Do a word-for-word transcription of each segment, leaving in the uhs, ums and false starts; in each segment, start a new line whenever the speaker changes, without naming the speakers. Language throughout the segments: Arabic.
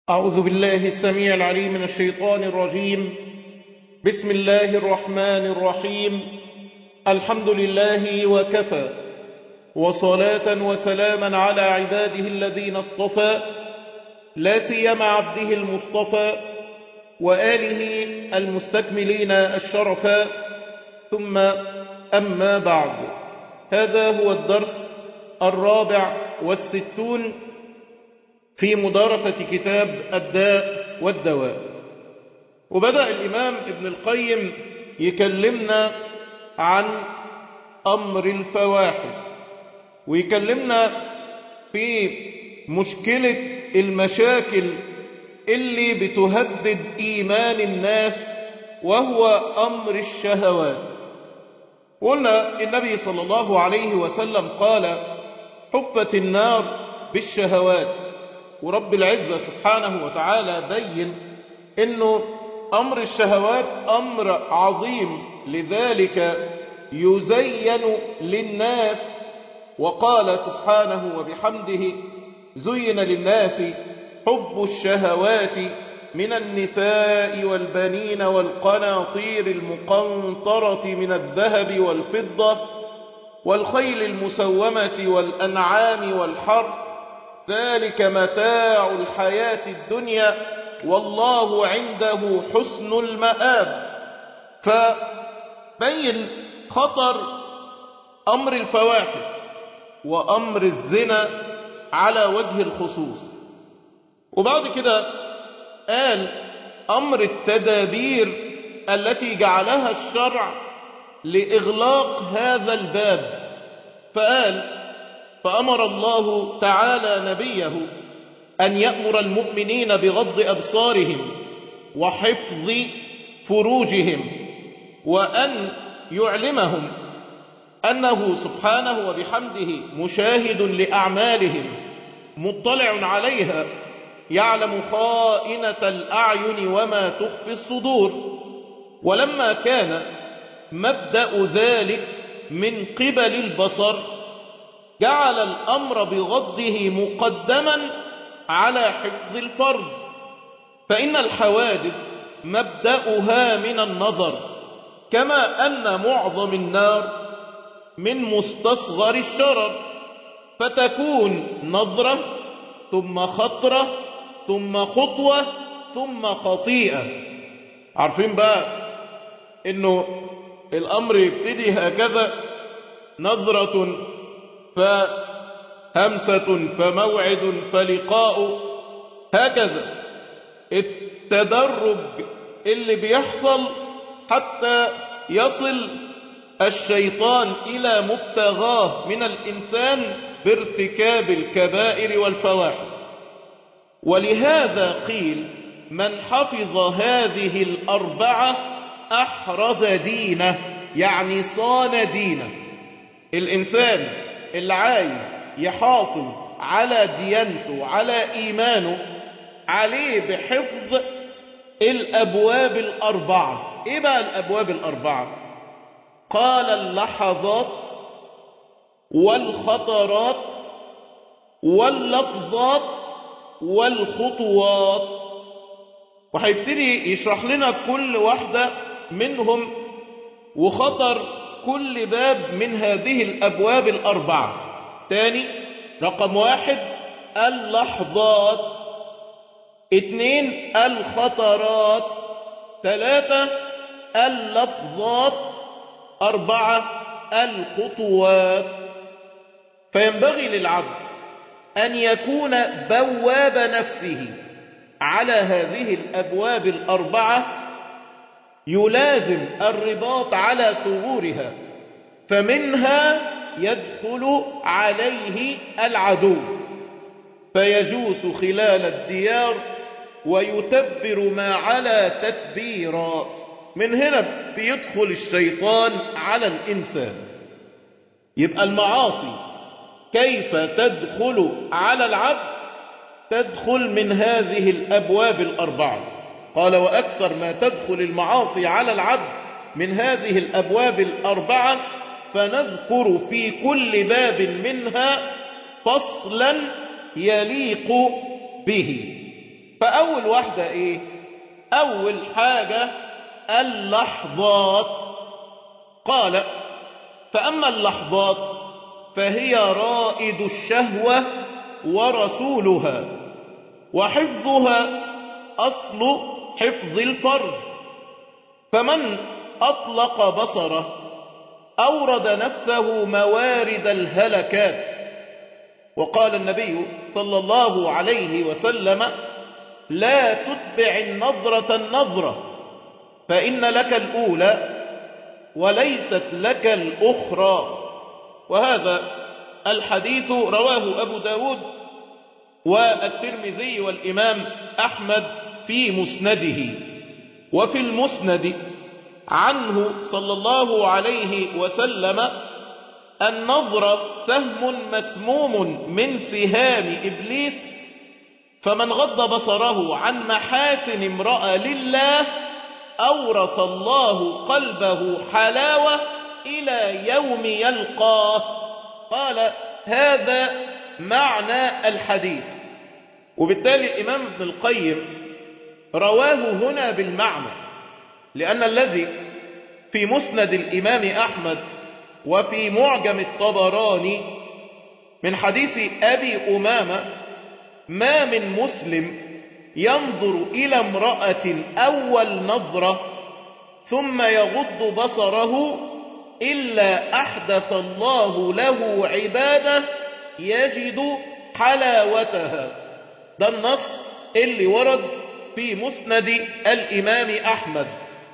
أعوذ بالله السميع العليم من الشيطان الرجيم. بسم الله الرحمن الرحيم. الحمد لله وكفى، وصلاة وسلاما على عباده الذين اصطفى، لا سيما عبده المصطفى وآله المستكملين الشرفا، ثم أما بعد. هذا هو الدرس الرابع والستون في مدارسة كتاب الداء والدواء. وبدأ الإمام ابن القيم يكلمنا عن أمر الفواحش، ويكلمنا في مشكلة المشاكل اللي بتهدد إيمان الناس، وهو أمر الشهوات. قلنا النبي صلى الله عليه وسلم قال: حفت النار بالشهوات. ورب العزة سبحانه وتعالى بين انه امر الشهوات امر عظيم، لذلك يزين للناس. وقال سبحانه وبحمده: زين للناس حب الشهوات من النساء والبنين والقناطير المقنطرة من الذهب والفضة والخيل المسومة والأنعام والحرث، ذلك متاع الحياة الدنيا والله عنده حسن المآب. فبين خطر أمر الفواحش وأمر الزنا على وجه الخصوص. وبعد كده قال أمر التدابير التي جعلها الشرع لإغلاق هذا الباب، فقال: فأمر الله تعالى نبيه أن يأمر المؤمنين بغض أبصارهم وحفظ فروجهم، وأن يعلمهم أنه سبحانه وبحمده مشاهد لأعمالهم مطلع عليها، يعلم خائنة الأعين وما تخفي الصدور. ولما كان مبدأ ذلك من قبل البصر، جعل الأمر بغضه مقدما على حفظ الفرج، فإن الحوادث مبدأها من النظر، كما أن معظم النار من مستصغر الشرر، فتكون نظرة ثم خطرة ثم خطوة ثم خطيئة. عارفين بقى إنه الأمر يبتدي هكذا: نظرة فهمسة فموعد فلقاء، هكذا التدرج اللي بيحصل حتى يصل الشيطان إلى مبتغاه من الإنسان بارتكاب الكبائر والفواحش. ولهذا قيل: من حفظ هذه الأربعة أحرز دينه، يعني صان دينه. الإنسان اللي عايز يحافظ على ديانته على إيمانه، عليه بحفظ الأبواب الأربعة. إيه بقى الأبواب الأربعة؟ قال: اللحظات والخطرات واللفظات والخطوات. وهيبتدي يشرح لنا كل واحدة منهم وخطر كل باب من هذه الأبواب الأربعة. تاني: رقم واحد اللحظات، اتنين الخطرات، ثلاثة اللفظات، أربعة الخطوات. فينبغي للعبد أن يكون بواب نفسه على هذه الأبواب الأربعة، يلازم الرباط على ثغورها، فمنها يدخل عليه العدو فيجوس خلال الديار ويتبر ما على تتبيرا. من هنا بيدخل الشيطان على الإنسان. يبقى المعاصي كيف تدخل على العبد؟ تدخل من هذه الأبواب الأربعة. قال: وأكثر ما تدخل المعاصي على العبد من هذه الأبواب الأربعة، فنذكر في كل باب منها فصلا يليق به. فأول واحدة إيه؟ أول حاجة اللحظات. قال: فأما اللحظات فهي رائد الشهوة ورسولها، وحفظها أصل حفظ الفرج، فمن أطلق بصره أورد نفسه موارد الهلكات. وقال النبي صلى الله عليه وسلم: لا تتبع النظرة النظرة، فإن لك الأولى وليست لك الأخرى. وهذا الحديث رواه أبو داود والترمذي والإمام أحمد في مسنده. وفي المسند عنه صلى الله عليه وسلم: النظر سهم مسموم من سهام إبليس، فمن غض بصره عن محاسن امرأة لله أورث الله قلبه حلاوة إلى يوم يلقاه. قال: هذا معنى الحديث. وبالتالي الإمام ابن القيم رواه هنا بالمعنى، لأن الذي في مسند الإمام أحمد وفي معجم الطبراني من حديث أبي أمامة: ما من مسلم ينظر إلى امرأة أول نظرة ثم يغض بصره إلا أحدث الله له عبادة يجد حلاوتها. ده النص اللي ورد في مسند الإمام أحمد.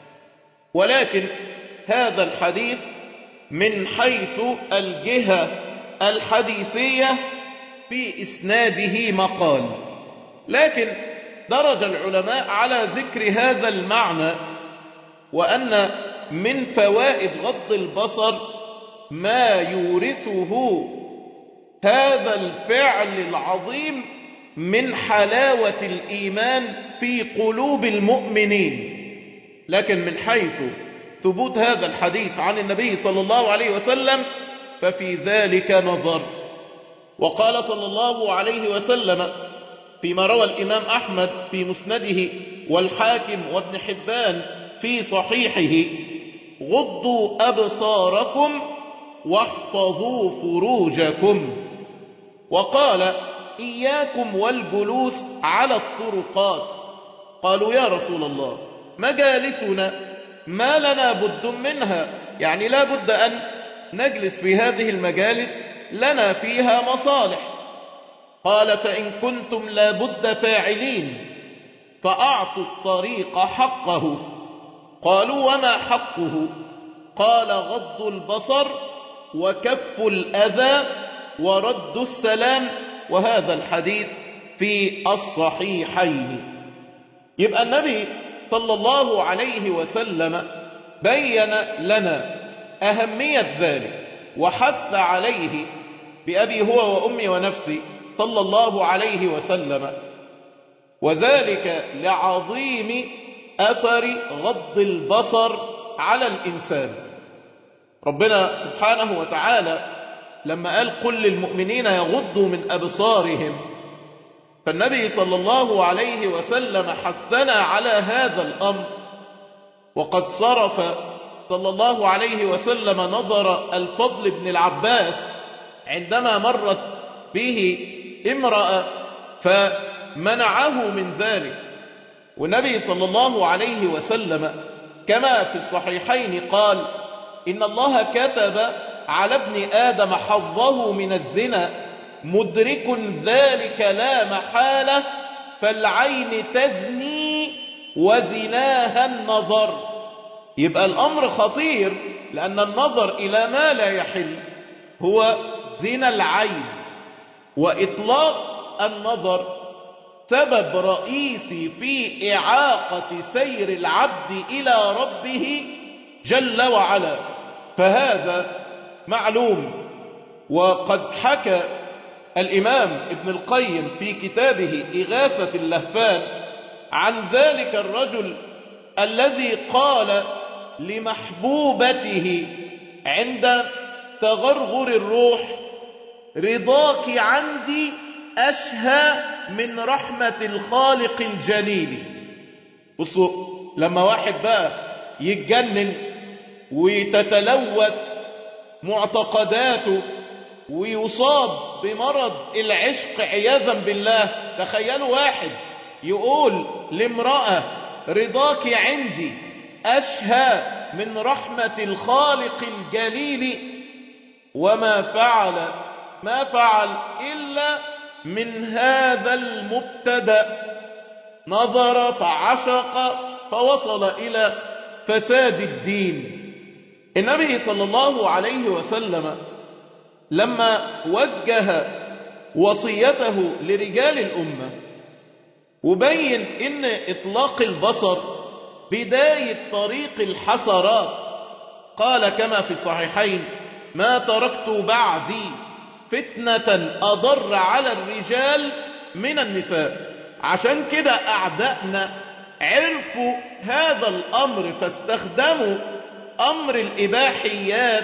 ولكن هذا الحديث من حيث الجهة الحديثية في إسناده مقال، لكن درج العلماء على ذكر هذا المعنى، وأن من فوائد غض البصر ما يورثه هذا الفعل العظيم من حلاوة الإيمان في قلوب المؤمنين. لكن من حيث ثبوت هذا الحديث عن النبي صلى الله عليه وسلم ففي ذلك نظر. وقال صلى الله عليه وسلم فيما روى الإمام أحمد في مسنده والحاكم وابن حبان في صحيحه: غضوا أبصاركم واحفظوا فروجكم. وقال: إياكم والجلوس على الطرقات. قالوا: يا رسول الله، مجالسنا ما لنا بد منها، يعني لا بد أن نجلس في هذه المجالس لنا فيها مصالح. قال: فإن كنتم لا بد فاعلين فأعطوا الطريق حقه. قالوا: وما حقه؟ قال: غض البصر وكف الأذى ورد السلام. وهذا الحديث في الصحيحين. يبقى النبي صلى الله عليه وسلم بين لنا أهمية ذلك وحث عليه بأبي هو وأمي ونفسي صلى الله عليه وسلم، وذلك لعظيم أثر غض البصر على الإنسان. ربنا سبحانه وتعالى لما قال: قل للمؤمنين يغضوا من أبصارهم، فالنبي صلى الله عليه وسلم حثنا على هذا الأمر. وقد صرف صلى الله عليه وسلم نظر الفضل بن العباس عندما مرت به امرأة فمنعه من ذلك، والنبي صلى الله عليه وسلم كما في الصحيحين قال: إن الله كتب على ابن آدم حظه من الزنا، مدرك ذلك لا محالة، فالعين تزني وزناها النظر. يبقى الأمر خطير، لأن النظر إلى ما لا يحل هو زنا العين، وإطلاق النظر سبب رئيسي في إعاقة سير العبد إلى ربه جل وعلا. فهذا معلوم. وقد حكى الإمام ابن القيم في كتابه إغاثة اللهفان عن ذلك الرجل الذي قال لمحبوبته عند تغرغر الروح: رضاك عندي أشهى من رحمة الخالق الجليل. بصوا لما واحد بقى يتجنن وتتلوث معتقداته ويصاب بمرض العشق عياذا بالله، تخيلوا واحد يقول لامرأة رضاك عندي أشهى من رحمة الخالق الجليل، وما فعل ما فعل إلا من هذا المبتدأ، نظر فعشق فوصل إلى فساد الدين. النبي صلى الله عليه وسلم لما وجه وصيته لرجال الأمة وبين إن إطلاق البصر بداية طريق الحسرات، قال كما في الصحيحين: ما تركت بعدي فتنة أضر على الرجال من النساء. عشان كده أعدائنا عرفوا هذا الأمر فاستخدموا أمر الإباحيات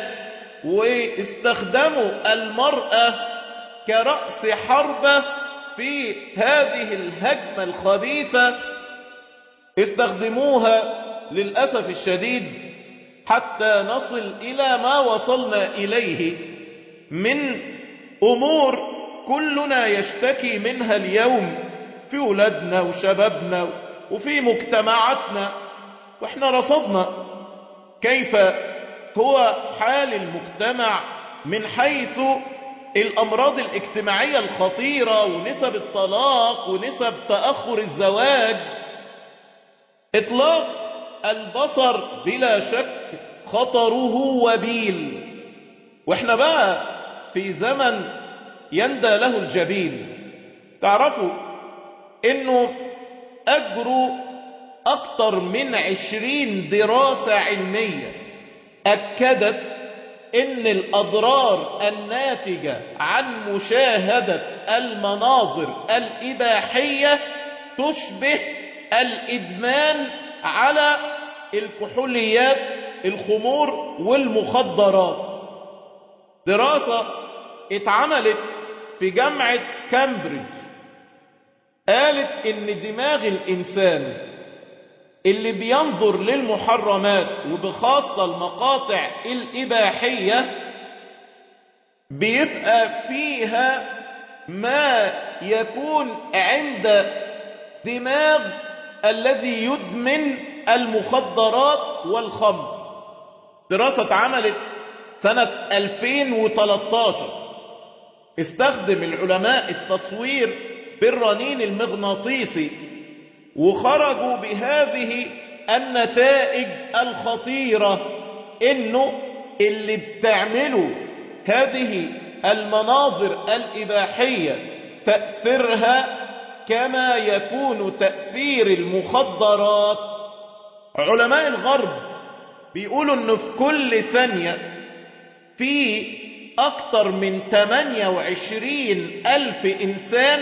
واستخدموا المرأة كرأس حربة في هذه الهجمة الخبيثة، استخدموها للأسف الشديد حتى نصل إلى ما وصلنا إليه من أمور كلنا يشتكي منها اليوم في ولادنا وشبابنا وفي مجتمعاتنا. واحنا رصدنا كيف هو حال المجتمع من حيث الأمراض الاجتماعية الخطيرة ونسب الطلاق ونسب تأخر الزواج. إطلاق البصر بلا شك خطره وبيل، واحنا بقى في زمن يندى له الجبين. تعرفوا انه اجروا اكتر من عشرين دراسة علمية اكدت ان الاضرار الناتجة عن مشاهدة المناظر الاباحية تشبه الادمان على الكحوليات الخمور والمخدرات. دراسة اتعملت في جامعة كامبريدج قالت ان دماغ الانسان اللي بينظر للمحرمات وبخاصة المقاطع الاباحية بيبقى فيها ما يكون عند دماغ الذي يدمن المخدرات والخمر. دراسة اتعملت سنة ألفين وثلاثة عشر استخدم العلماء التصوير بالرنين المغناطيسي وخرجوا بهذه النتائج الخطيرة، انه اللي بتعمله هذه المناظر الإباحية تأثيرها كما يكون تأثير المخدرات. علماء الغرب بيقولوا انه في كل ثانية في اكتر من ثمانية وعشرين الف انسان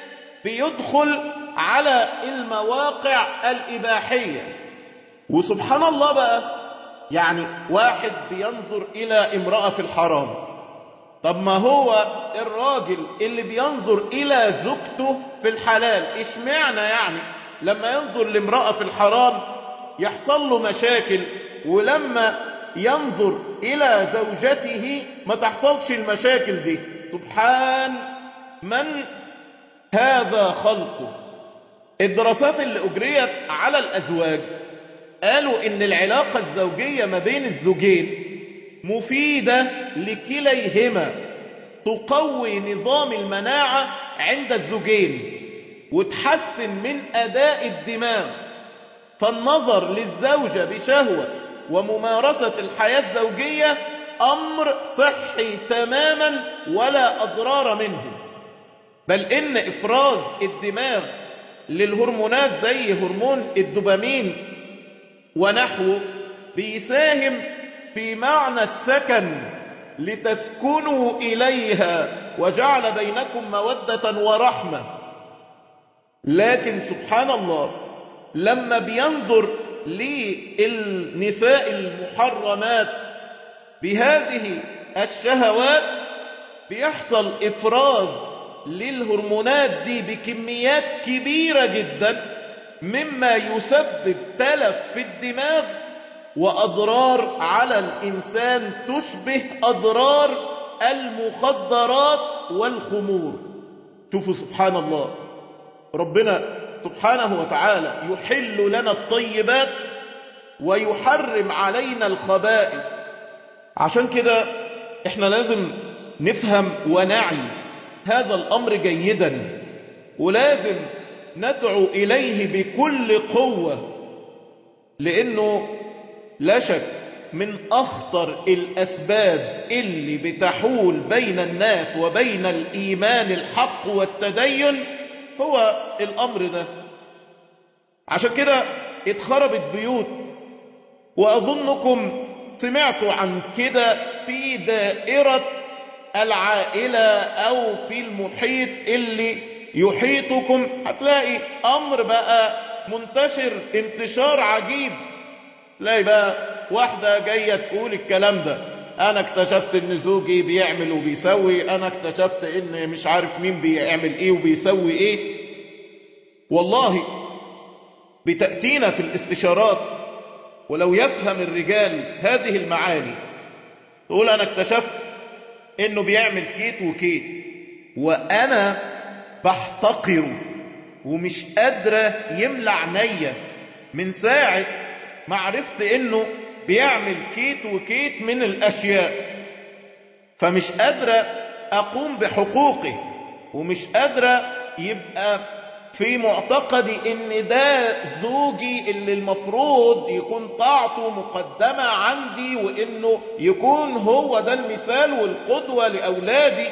بيدخل على المواقع الاباحية. وسبحان الله بقى، يعني واحد بينظر الى امرأة في الحرام، طب ما هو الراجل اللي بينظر الى زوجته في الحلال اشمعنى يعني لما ينظر لامرأة في الحرام يحصل له مشاكل ولما ينظر الى زوجته ما تحصلش المشاكل دي؟ سبحان من هذا خلقه. الدراسات اللي اجريت على الازواج قالوا ان العلاقة الزوجية ما بين الزوجين مفيدة لكليهما، تقوي نظام المناعة عند الزوجين وتحسن من أداء الدماغ. فالنظر للزوجة بشهوة وممارسة الحياة الزوجية أمر صحي تماما ولا أضرار منه، بل إن إفراز الدماغ للهرمونات زي هرمون الدوبامين ونحوه بيساهم في معنى السكن لتسكنوا إليها وجعل بينكم مودة ورحمة. لكن سبحان الله لما بينظر للنساء المحرمات بهذه الشهوات بيحصل إفراز للهرمونات دي بكميات كبيرة جدا مما يسبب تلف في الدماغ وأضرار على الإنسان تشبه أضرار المخدرات والخمور. شوفوا سبحان الله، ربنا سبحانه وتعالى يحل لنا الطيبات ويحرم علينا الخبائث. عشان كده احنا لازم نفهم ونعي هذا الأمر جيدا، ولازم ندعو إليه بكل قوة، لأنه لا شك من أخطر الأسباب اللي بتحول بين الناس وبين الإيمان الحق والتدين هو الأمر ده. عشان كده اتخربت بيوت، وأظنكم سمعتوا عن كده في دائرة العائلة أو في المحيط اللي يحيطكم، هتلاقي أمر بقى منتشر انتشار عجيب. تلاقي بقى واحدة جاية تقول الكلام ده، أنا اكتشفت إن زوجي بيعمل وبيسوي، أنا اكتشفت إن مش عارف مين بيعمل إيه وبيسوي إيه. والله بتأتينا في الاستشارات، ولو يفهم الرجال هذه المعاني، تقول أنا اكتشفت إنه بيعمل كيت وكيت وأنا بحتقره ومش قادرة يملى عينيا من ساعة ما عرفت إنه بيعمل كيت وكيت من الأشياء، فمش قادرة أقوم بحقوقه، ومش قادرة يبقى في معتقدي إن ده زوجي اللي المفروض يكون طاعته مقدمة عندي، وإنه يكون هو ده المثال والقدوة لأولادي.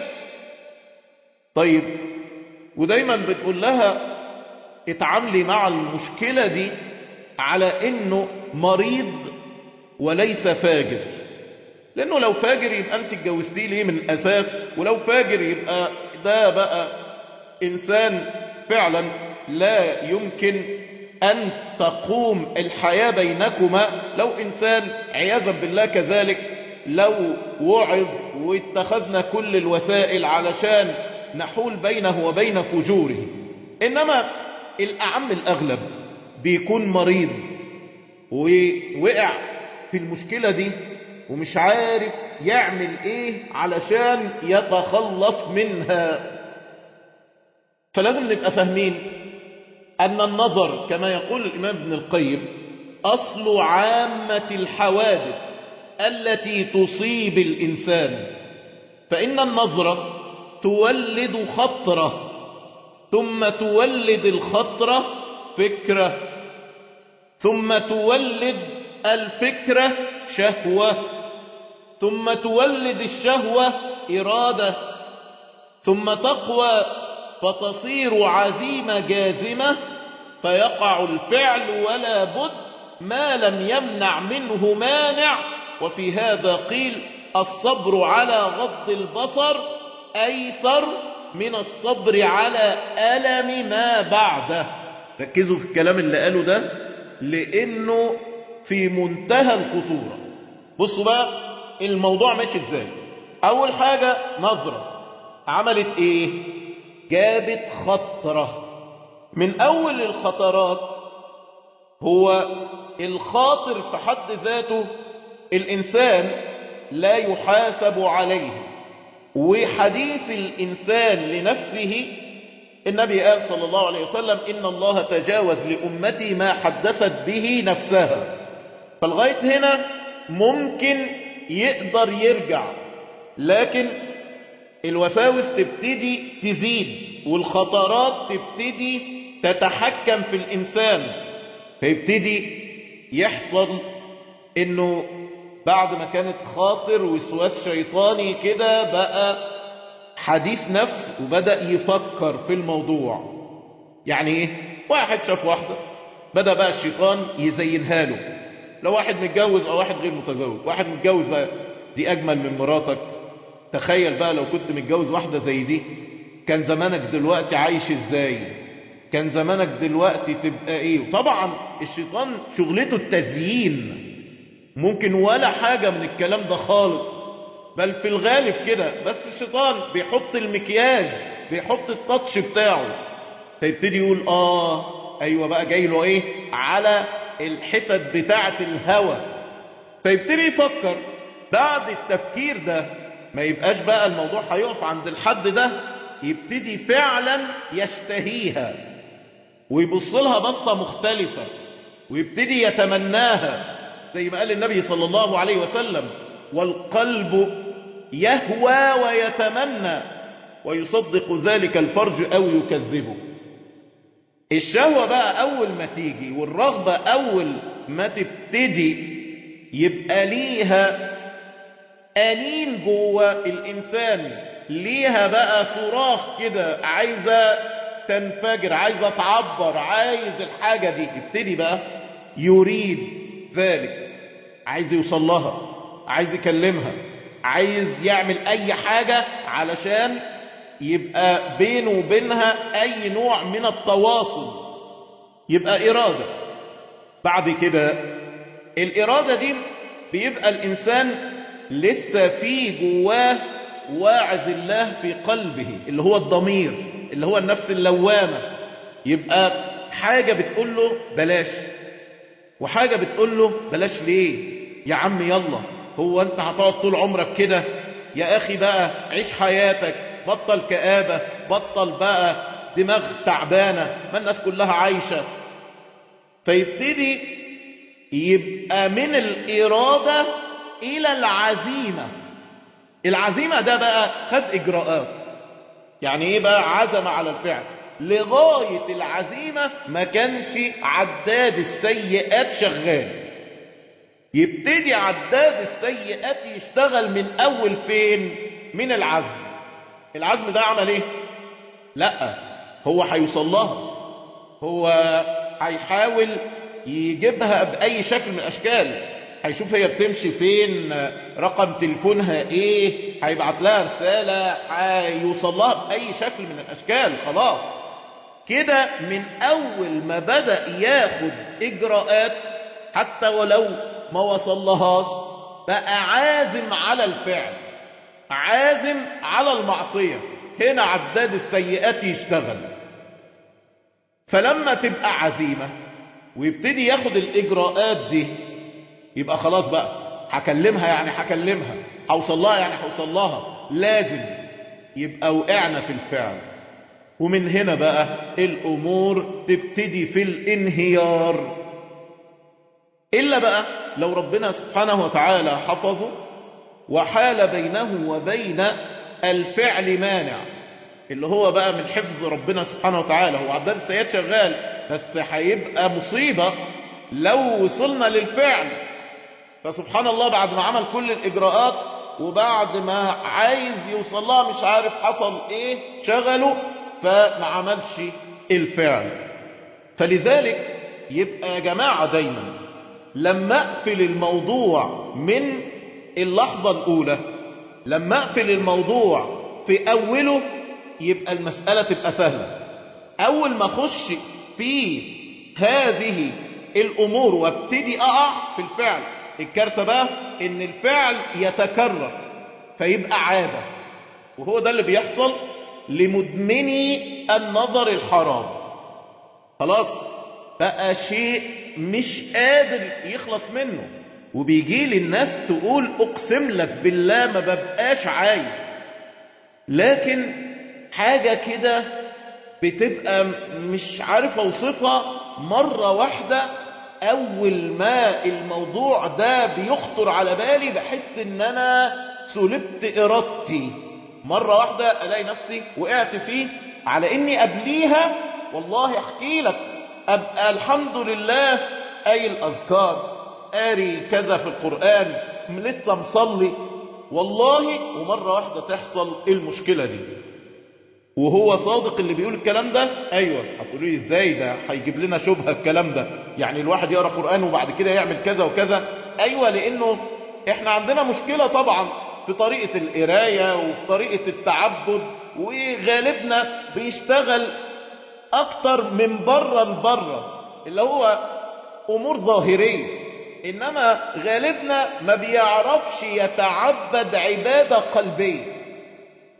طيب، ودايما بتقول لها اتعاملي مع المشكلة دي على إنه مريض وليس فاجر، لأنه لو فاجر يبقى أنت اتجوزتيه ليه من الأساس، ولو فاجر يبقى ده بقى إنسان فعلا لا يمكن أن تقوم الحياة بينكما. لو إنسان عياذا بالله كذلك، لو وعظ واتخذنا كل الوسائل علشان نحول بينه وبين فجوره. إنما الأعم الأغلب بيكون مريض ووقع في المشكلة دي ومش عارف يعمل ايه علشان يتخلص منها. فلازم نبقى فاهمين أن النظر كما يقول الإمام ابن القيم أصل عامة الحوادث التي تصيب الإنسان، فإن النظرة تولد خطرة، ثم تولد الخطرة فكرة، ثم تولد الفكرة شهوة، ثم تولد الشهوة إرادة، ثم تقوى فتصير عزيمة جازمة، فيقع الفعل ولا بد ما لم يمنع منه مانع. وفي هذا قيل الصبر على غض البصر أيسر من الصبر على ألم ما بعده. ركزوا في الكلام اللي قاله ده لأنه في منتهى الخطورة. بصوا بقى الموضوع ماشي ازاي. أول حاجة نظرة عملت ايه؟ جابت خطرة. من أول الخطرات هو الخاطر في حد ذاته الإنسان لا يحاسب عليه، وحديث الإنسان لنفسه النبي قال صلى الله عليه وسلم إن الله تجاوز لأمتي ما حدثت به نفسها. فالغاية هنا ممكن يقدر يرجع، لكن الوساوس تبتدي تزيد والخطرات تبتدي تتحكم في الإنسان، فيبتدي يحصل إنه بعد ما كانت خاطر وسواس شيطاني كده بقى حديث نفس وبدأ يفكر في الموضوع. يعني ايه؟ واحد شاف واحدة بدأ بقى الشيطان يزينها له. لو واحد متجوز او واحد غير متزوج، واحد متجوز بقى دي اجمل من مراتك. تخيل بقى لو كنت متجوز واحدة زي دي كان زمانك دلوقتي عايش ازاي، كان زمانك دلوقتي تبقى ايه. طبعا الشيطان شغلته التزيين، ممكن ولا حاجة من الكلام ده خالص، بل في الغالب كده، بس الشيطان بيحط المكياج بيحط التاتش بتاعه، فيبتدي يقول اه ايوه بقى جاي له ايه على الحتت بتاعه الهوى، فيبتدي يفكر. بعد التفكير ده ما يبقاش بقى الموضوع هيقف عند الحد ده، يبتدي فعلا يشتهيها ويبص لها بصة مختلفة ويبتدي يتمناها، زي ما قال النبي صلى الله عليه وسلم: والقلب يهوى ويتمنى ويصدق ذلك الفرج أو يكذبه. الشهوة بقى أول ما تيجي والرغبة أول ما تبتدي يبقى ليها أنين جوه الإنسان، ليها بقى صراخ كده، عايزة تنفجر، عايزة تعبر، عايز الحاجة دي، يبتدي بقى يريد ذلك، عايز يوصل لها، عايز يكلمها، عايز يعمل أي حاجة علشان يبقى بينه وبينها أي نوع من التواصل، يبقى إرادة. بعد كده الإرادة دي بيبقى الإنسان لسه في جواه واعظ الله في قلبه، اللي هو الضمير، اللي هو النفس اللوامة، يبقى حاجة بتقول له بلاش وحاجة بتقول له بلاش ليه يا عم، يلا هو انت هتقعد طول عمرك كده؟ يا اخي بقى عيش حياتك، بطل كآبة، بطل بقى دماغ تعبانة، ما الناس كلها عايشة. فيبتدي يبقى من الإرادة إلى العزيمة. العزيمة ده بقى خد إجراءات. يعني إيه بقى عزم على الفعل؟ لغاية العزيمة ما كانش عداد السيئات شغال، يبتدي عداد السيئات يشتغل من أول فين؟ من العزم. العزم ده عمل إيه؟ لا، هو هيوصل لها، هو هيحاول يجيبها بأي شكل من الأشكال، هيشوف هي بتمشي فين، رقم تليفونها ايه، هيبعت لها رسالة، هيوصل لها بأي شكل من الأشكال. خلاص كده من أول ما بدأ ياخد إجراءات حتى ولو ما وصل لهاش بقى عازم على الفعل، عازم على المعصية. هنا عداد السيئات يشتغل. فلما تبقى عزيمة ويبتدي ياخد الإجراءات دي، يبقى خلاص بقى هكلمها يعني هكلمها، هوصل لها يعني هوصل لها، لازم يبقى وقعنا في الفعل. ومن هنا بقى الأمور تبتدي في الانهيار. إلا بقى لو ربنا سبحانه وتعالى حفظه وحال بينه وبين الفعل مانع، اللي هو بقى من حفظ ربنا سبحانه وتعالى. هو عداد السيئات شغال، بس هيبقى مصيبة لو وصلنا للفعل. فسبحان الله بعد ما عمل كل الإجراءات وبعد ما عايز يوصل لها مش عارف حصل ايه، شغله فما عملش الفعل. فلذلك يبقى يا جماعة دايما لما اقفل الموضوع من اللحظة الأولى، لما اقفل الموضوع في أوله، يبقى المسألة تبقى سهلة. أول ما أخش في هذه الأمور وابتدي أقع في الفعل، الكارثة بقى إن الفعل يتكرر فيبقى عادة، وهو ده اللي بيحصل لمدمني النظر الحرام. خلاص بقى شيء مش قادر يخلص منه، وبيجي لي الناس تقول أقسم لك بالله ما ببقاش عايز، لكن حاجة كده بتبقى مش عارف اوصفها. مرة واحدة اول ما الموضوع ده بيخطر على بالي بحس ان انا سلبت ارادتي، مرة واحدة الاقي نفسي وقعت فيه، على اني قبليها والله احكي لك ابقى الحمد لله قايل الاذكار، قاري كذا في القرآن، لسه مصلي والله، ومرة واحدة تحصل المشكلة دي. وهو صادق اللي بيقول الكلام ده؟ ايوه. هتقولوا لي ازاي ده هيجيب لنا شبهه الكلام ده؟ يعني الواحد يقرا قرآن وبعد كده يعمل كذا وكذا؟ ايوه، لانه احنا عندنا مشكله طبعا في طريقه القرايه وفي طريقه التعبد، وغالبنا بيشتغل اكتر من بره لبره، اللي هو امور ظاهريه، انما غالبنا ما بيعرفش يتعبد عباده قلبيه.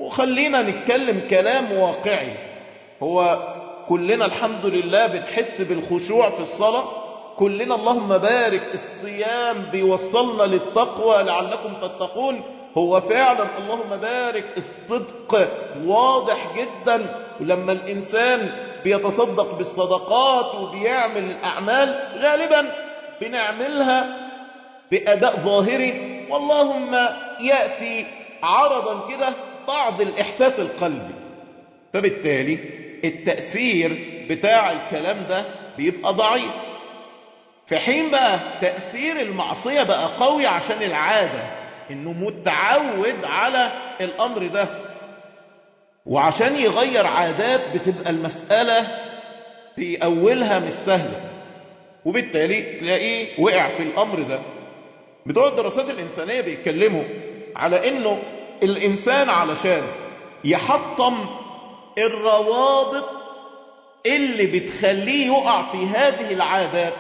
وخلينا نتكلم كلام واقعي. هو كلنا الحمد لله بنحس بالخشوع في الصلاة، كلنا اللهم بارك الصيام بيوصلنا للتقوى لعلكم تتقون. هو فعلا اللهم بارك الصدق واضح جدا، ولما الإنسان بيتصدق بالصدقات وبيعمل الأعمال غالبا بنعملها بأداء ظاهري، واللهم يأتي عرضا كده بعض الإحساس القلبي. فبالتالي التأثير بتاع الكلام ده بيبقى ضعيف، في حين بقى تأثير المعصية بقى قوي عشان العادة، انه متعود على الامر ده، وعشان يغير عادات بتبقى المسألة في اولها مش سهلة، وبالتالي تلاقيه وقع في الامر ده. بتوع الدراسات الانسانية بيتكلموا على انه الانسان علشان يحطم الروابط اللي بتخليه يقع في هذه العادات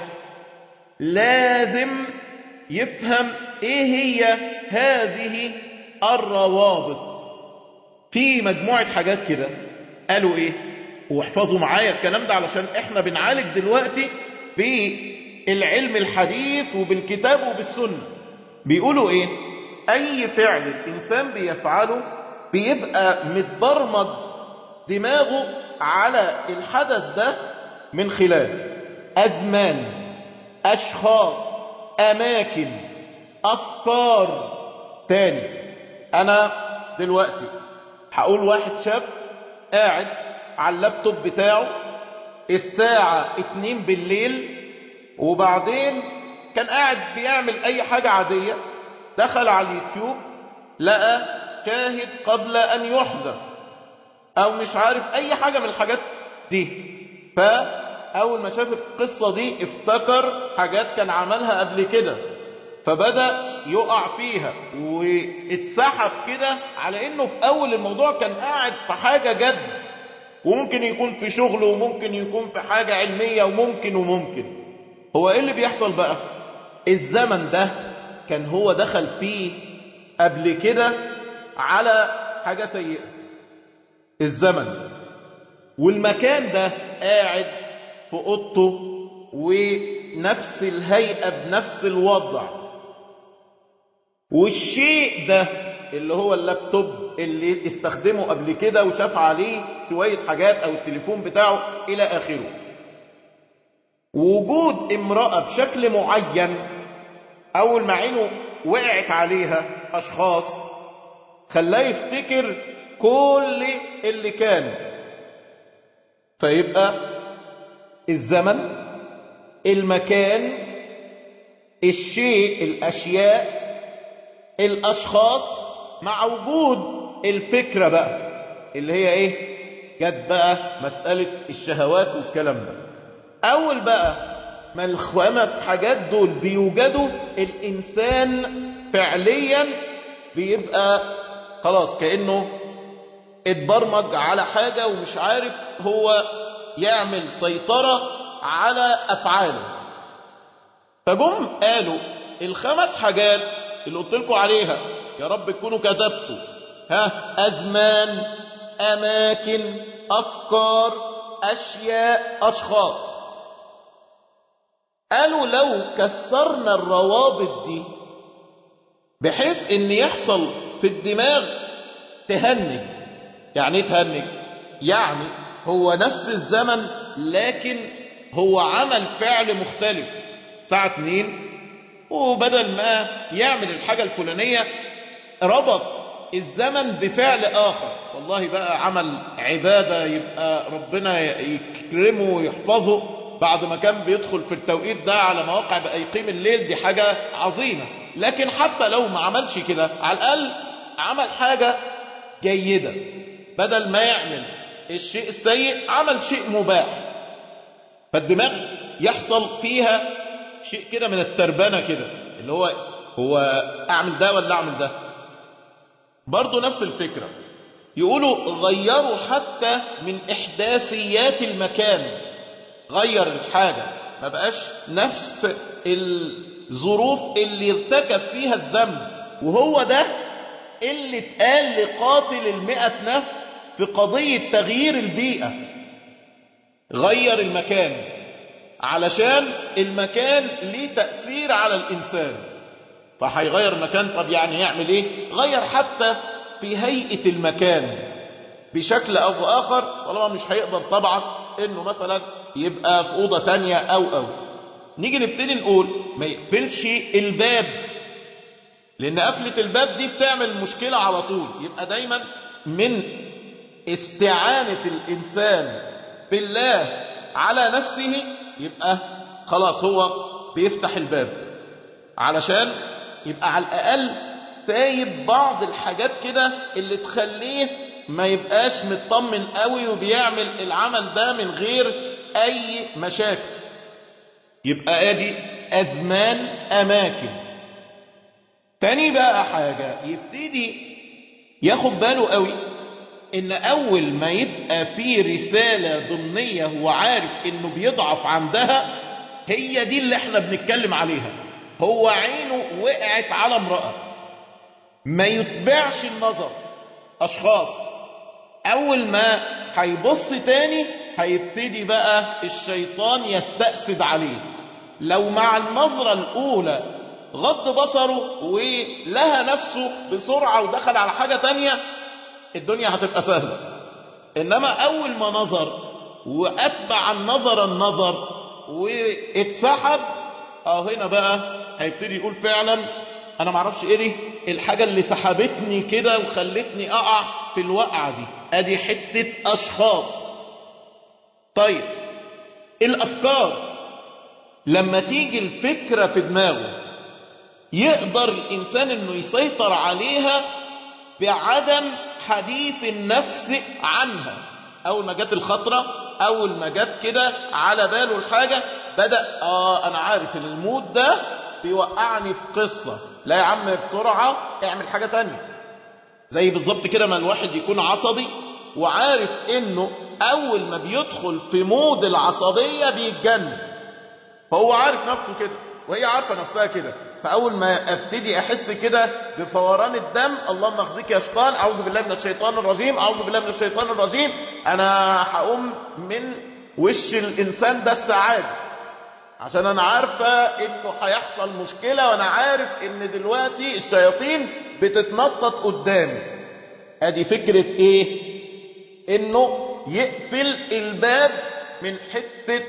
لازم يفهم ايه هي هذه الروابط. في مجموعة حاجات كده قالوا ايه، واحفظوا معايا الكلام ده علشان احنا بنعالج دلوقتي بالعلم الحديث وبالكتاب وبالسنة. بيقولوا ايه، اي فعل الانسان بيفعله بيبقى متبرمج دماغه على الحدث ده من خلال ازمان، اشخاص، اماكن، افكار. تاني، انا دلوقتي هقول واحد شاب قاعد على اللابتوب بتاعه الساعة اتنين بالليل، وبعدين كان قاعد بيعمل اي حاجة عادية، دخل على اليوتيوب لقى شاهد قبل ان يحذف او مش عارف اي حاجة من الحاجات دي. فاول ما شاف القصة دي افتكر حاجات كان عملها قبل كده، فبدأ يقع فيها واتسحب كده، على انه في اول الموضوع كان قاعد في حاجة جد، وممكن يكون في شغله وممكن يكون في حاجة علمية وممكن وممكن. هو ايه اللي بيحصل بقى؟ الزمن ده كان هو دخل فيه قبل كده على حاجة سيئة، الزمن والمكان ده قاعد في اوضته ونفس الهيئة بنفس الوضع، والشيء ده اللي هو اللابتوب اللي استخدمه قبل كده وشاف عليه شوية حاجات او التليفون بتاعه الى اخره، وجود امرأة بشكل معين اول ما عينه وقعت عليها اشخاص خلاه يفتكر كل اللي كان. فيبقى الزمن، المكان، الشيء، الاشياء، الاشخاص، مع وجود الفكرة بقى اللي هي ايه، جت بقى مسألة الشهوات والكلام ده. اول بقى ما الخمس حاجات دول بيوجدوا، الانسان فعليا بيبقى خلاص كأنه اتبرمج على حاجة ومش عارف هو يعمل سيطرة على افعاله. فجم قالوا الخمس حاجات اللي قلت لكم عليها، يا رب تكونوا كتبتوا، ها، ازمان، اماكن، افكار، اشياء، اشخاص. قالوا لو كسرنا الروابط دي بحيث ان يحصل في الدماغ تهنج. يعني ايه تهنج؟ يعني هو نفس الزمن لكن هو عمل فعل مختلف ساعة اتنين، وبدل ما يعمل الحاجة الفلانية ربط الزمن بفعل آخر. والله بقى عمل عبادة يبقى ربنا يكرمه ويحفظه بعد ما كان بيدخل في التوقيت ده على مواقع بقى يقيم الليل، دي حاجة عظيمة. لكن حتى لو ما عملش كده على الأقل عمل حاجة جيدة، بدل ما يعمل الشيء السيء عمل شيء مباح. فالدماغ يحصل فيها شيء كده من التربنة كده، اللي هو هو اعمل ده ولا اعمل ده. برضو نفس الفكرة، يقولوا غيروا حتى من احداثيات المكان، غير الحاجة ما بقاش نفس الظروف اللي ارتكب فيها الذنب، وهو ده اللي اتقال لقاتل المئة نفس في قضية تغيير البيئة. غير المكان علشان المكان ليه تأثير على الإنسان، فهيغير المكان. طب يعني يعمل ايه؟ غير حتى في هيئة المكان بشكل أو بآخر، طالما مش هيقدر طبعا إنه مثلا يبقى في أوضة تانية أو أو نيجي نبتدي نقول ما يقفلش الباب، لأن قفلة الباب دي بتعمل مشكلة على طول. يبقى دايما من استعانة الإنسان بالله على نفسه يبقى خلاص هو بيفتح الباب علشان يبقى على الأقل سايب بعض الحاجات كده اللي تخليه ما يبقاش مطمن قوي وبيعمل العمل ده من غير أي مشاكل. يبقى ادي أزمان أماكن. تاني بقى حاجة يبتدي ياخد باله قوي ان اول ما يبقى في رسالة ضمنية هو عارف انه بيضعف عندها، هي دي اللي احنا بنتكلم عليها. هو عينه وقعت على امرأة، ما يتبعش النظر اشخاص. اول ما هيبص تاني هيبتدي بقى الشيطان يستأسد عليه. لو مع النظرة الاولى غض بصره ولها نفسه بسرعة ودخل على حاجة تانية، الدنيا هتبقى سهلة. إنما أول ما نظر وأتبع النظر النظر واتسحب، اه هنا بقى هيبتدي يقول فعلا أنا معرفش إيه دي الحاجة اللي سحبتني كده وخلتني أقع في الوقعة دي. أدي حتة أشخاص. طيب الأفكار لما تيجي الفكرة في دماغه يقدر الإنسان إنه يسيطر عليها بعدم حديث النفس عنها. أول ما جت الخطرة، أول ما جت كده على باله الحاجة، بدأ آه أنا عارف إن المود ده بيوقعني في قصة، لا يا عم بسرعة اعمل حاجة تانية. زي بالظبط كده ما الواحد يكون عصبي وعارف إنه أول ما بيدخل في مود العصبية بيتجنن، فهو عارف نفسه كده وهي عارفة نفسها كده. فأول ما أبتدي أحس كده بفوران الدم، اللهم اخزيك يا شيطان، أعوذ بالله من الشيطان الرجيم، أعوذ بالله من الشيطان الرجيم، أنا هقوم من وش الإنسان ده السعادة، عشان أنا عارفة إنه هيحصل مشكلة وأنا عارف إن دلوقتي الشياطين بتتنطط قدامي. أدي فكرة إيه؟ إنه يقفل الباب من حتة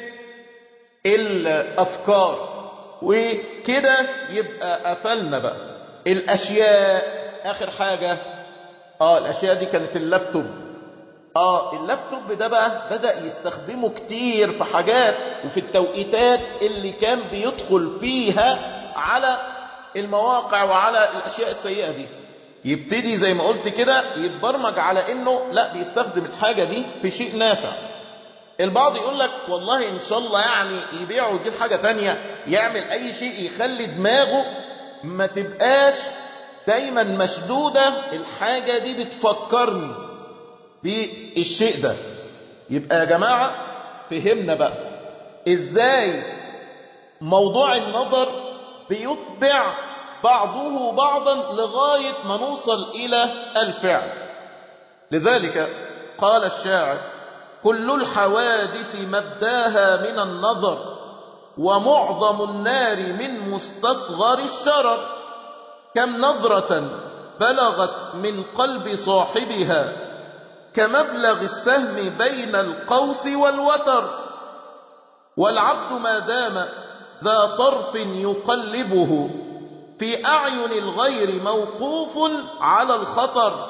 الأفكار. وكده يبقى قفلنا بقى الأشياء. آخر حاجة آه الأشياء دي كانت اللابتوب. آه اللابتوب ده بقى بدأ يستخدمه كتير في حاجات وفي التوقيتات اللي كان بيدخل فيها على المواقع وعلى الأشياء السيئة دي. يبتدي زي ما قلت كده يتبرمج على إنه لا بيستخدم الحاجة دي في شيء نافع. البعض يقول لك والله إن شاء الله يعني يبيع ويجيب حاجة تانية، يعمل أي شيء يخلي دماغه ما تبقاش دايما مشدودة. الحاجة دي بتفكرني بالشيء ده. يبقى يا جماعة فهمنا بقى إزاي موضوع النظر بيتبع بعضه بعضا لغاية ما نوصل إلى الفعل. لذلك قال الشاعر: كل الحوادث مبداها من النظر، ومعظم النار من مستصغر الشرر. كم نظرة بلغت من قلب صاحبها، كمبلغ السهم بين القوس والوتر. والعبد ما دام ذا طرف يقلبه، في أعين الغير موقوف على الخطر.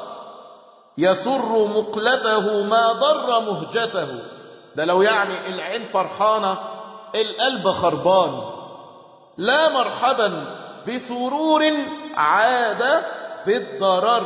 يسر مقلته ما ضر مهجته. ده لو يعني العين فرحانة القلب خربان. لا مرحبا بسرور عاد بالضرر.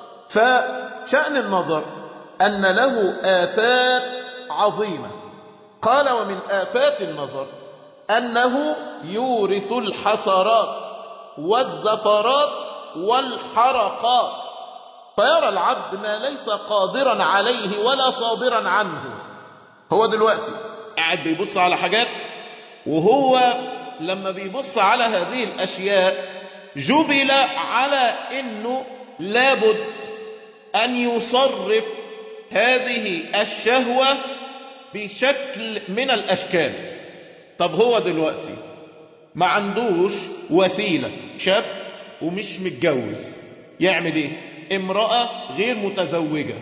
فشأن النظر أن له آفات عظيمة. قال: ومن آفات النظر أنه يورث الحسرات والزفرات والحرقات، فيرى العبد ما ليس قادرا عليه ولا صابرا عنه. هو دلوقتي قاعد بيبص على حاجات، وهو لما بيبص على هذه الأشياء جبل على إنه لابد أن يصرف هذه الشهوة بشكل من الأشكال. طب هو دلوقتي ما عندوش وسيلة، شاب ومش متجوز، يعمل ايه؟ امرأة غير متزوجة،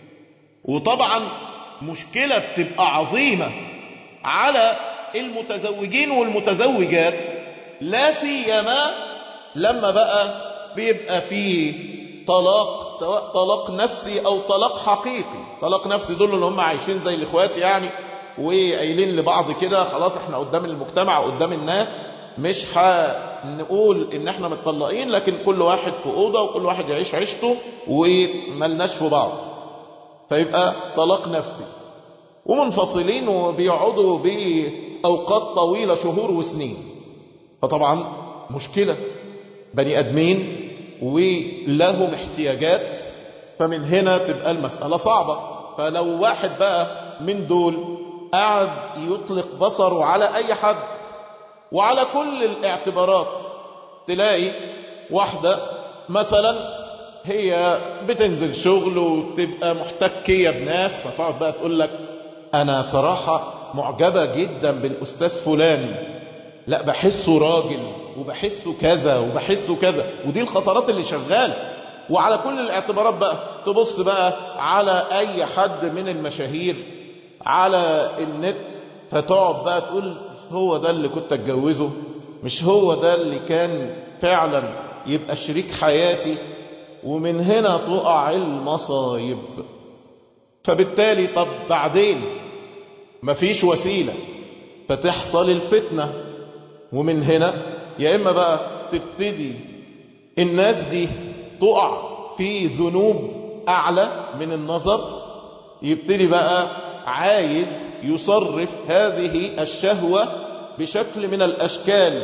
وطبعا مشكلة بتبقى عظيمة على المتزوجين والمتزوجات، لا سيما لما بقى بيبقى فيه طلاق، سواء طلاق نفسي او طلاق حقيقي. طلاق نفسي دول اللي هم عايشين زي الاخوات يعني، وقايلين لبعض كده خلاص احنا قدام المجتمع وقدام الناس مش هنقول ان احنا متطلقين، لكن كل واحد في اوضه وكل واحد يعيش عيشته وملناش في بعض، فيبقى طلاق نفسي. ومنفصلين وبيقعدوا باوقات طويله، شهور وسنين. فطبعا مشكله، بني ادمين ولهم احتياجات، فمن هنا تبقى المساله صعبه. فلو واحد بقى من دول قاعد يطلق بصره على اي حد وعلى كل الاعتبارات، تلاقي واحدة مثلا هي بتنزل شغل وتبقى محتكية بناس، فتقعد بقى تقول لك انا صراحة معجبة جدا بالاستاذ فلان، لا بحسه راجل وبحسه كذا وبحسه كذا، ودي الخطرات اللي شغال. وعلى كل الاعتبارات بقى تبص بقى على اي حد من المشاهير على النت، فتقعد بقى تقول هو ده اللي كنت اتجوزه، مش هو ده اللي كان فعلا يبقى شريك حياتي. ومن هنا تقع المصايب. فبالتالي طب بعدين مفيش وسيلة، فتحصل الفتنة. ومن هنا يا إما بقى تبتدي الناس دي تقع في ذنوب أعلى من النظر، يبتدي بقى عايز يصرف هذه الشهوة بشكل من الأشكال،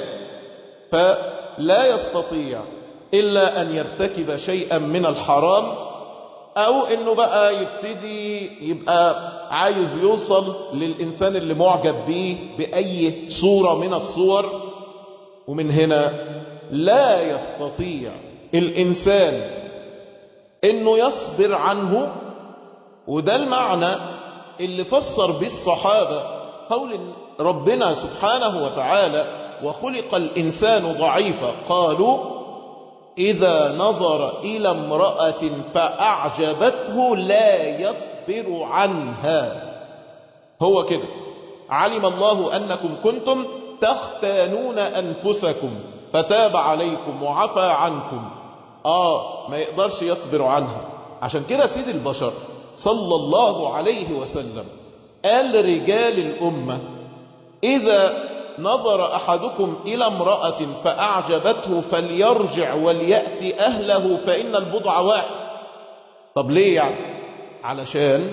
فلا يستطيع إلا أن يرتكب شيئا من الحرام، أو إنه بقى يبتدي يبقى عايز يوصل للإنسان اللي معجب به بأي صورة من الصور. ومن هنا لا يستطيع الإنسان إنه يصبر عنه. وده المعنى اللي فسر به الصحابة قول ربنا سبحانه وتعالى وخلق الإنسان ضعيفا، قالوا إذا نظر إلى امرأة فأعجبته لا يصبر عنها. هو كده علم الله أنكم كنتم تختانون أنفسكم فتاب عليكم وعفى عنكم. آه ما يقدرش يصبر عنها. عشان كده سيد البشر صلى الله عليه وسلم قال رجال الأمة إذا نظر أحدكم إلى امرأة فأعجبته فليرجع وليأتي أهله فإن البضع واحد. طب ليه يعني؟ علشان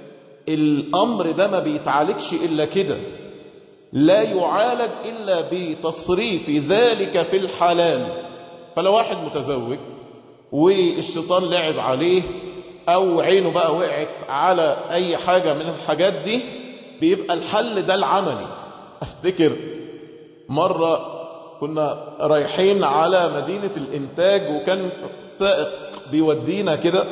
الأمر ده ما بيتعالجش إلا كده، لا يعالج إلا بتصريف ذلك في الحلال. فلو واحد متزوج والشيطان لعب عليه أو عينه بقى وقعت على أي حاجة من الحاجات دي، بيبقى الحل ده العملي. أفتكر مرة كنا رايحين على مدينة الإنتاج وكان سائق بيودينا كده،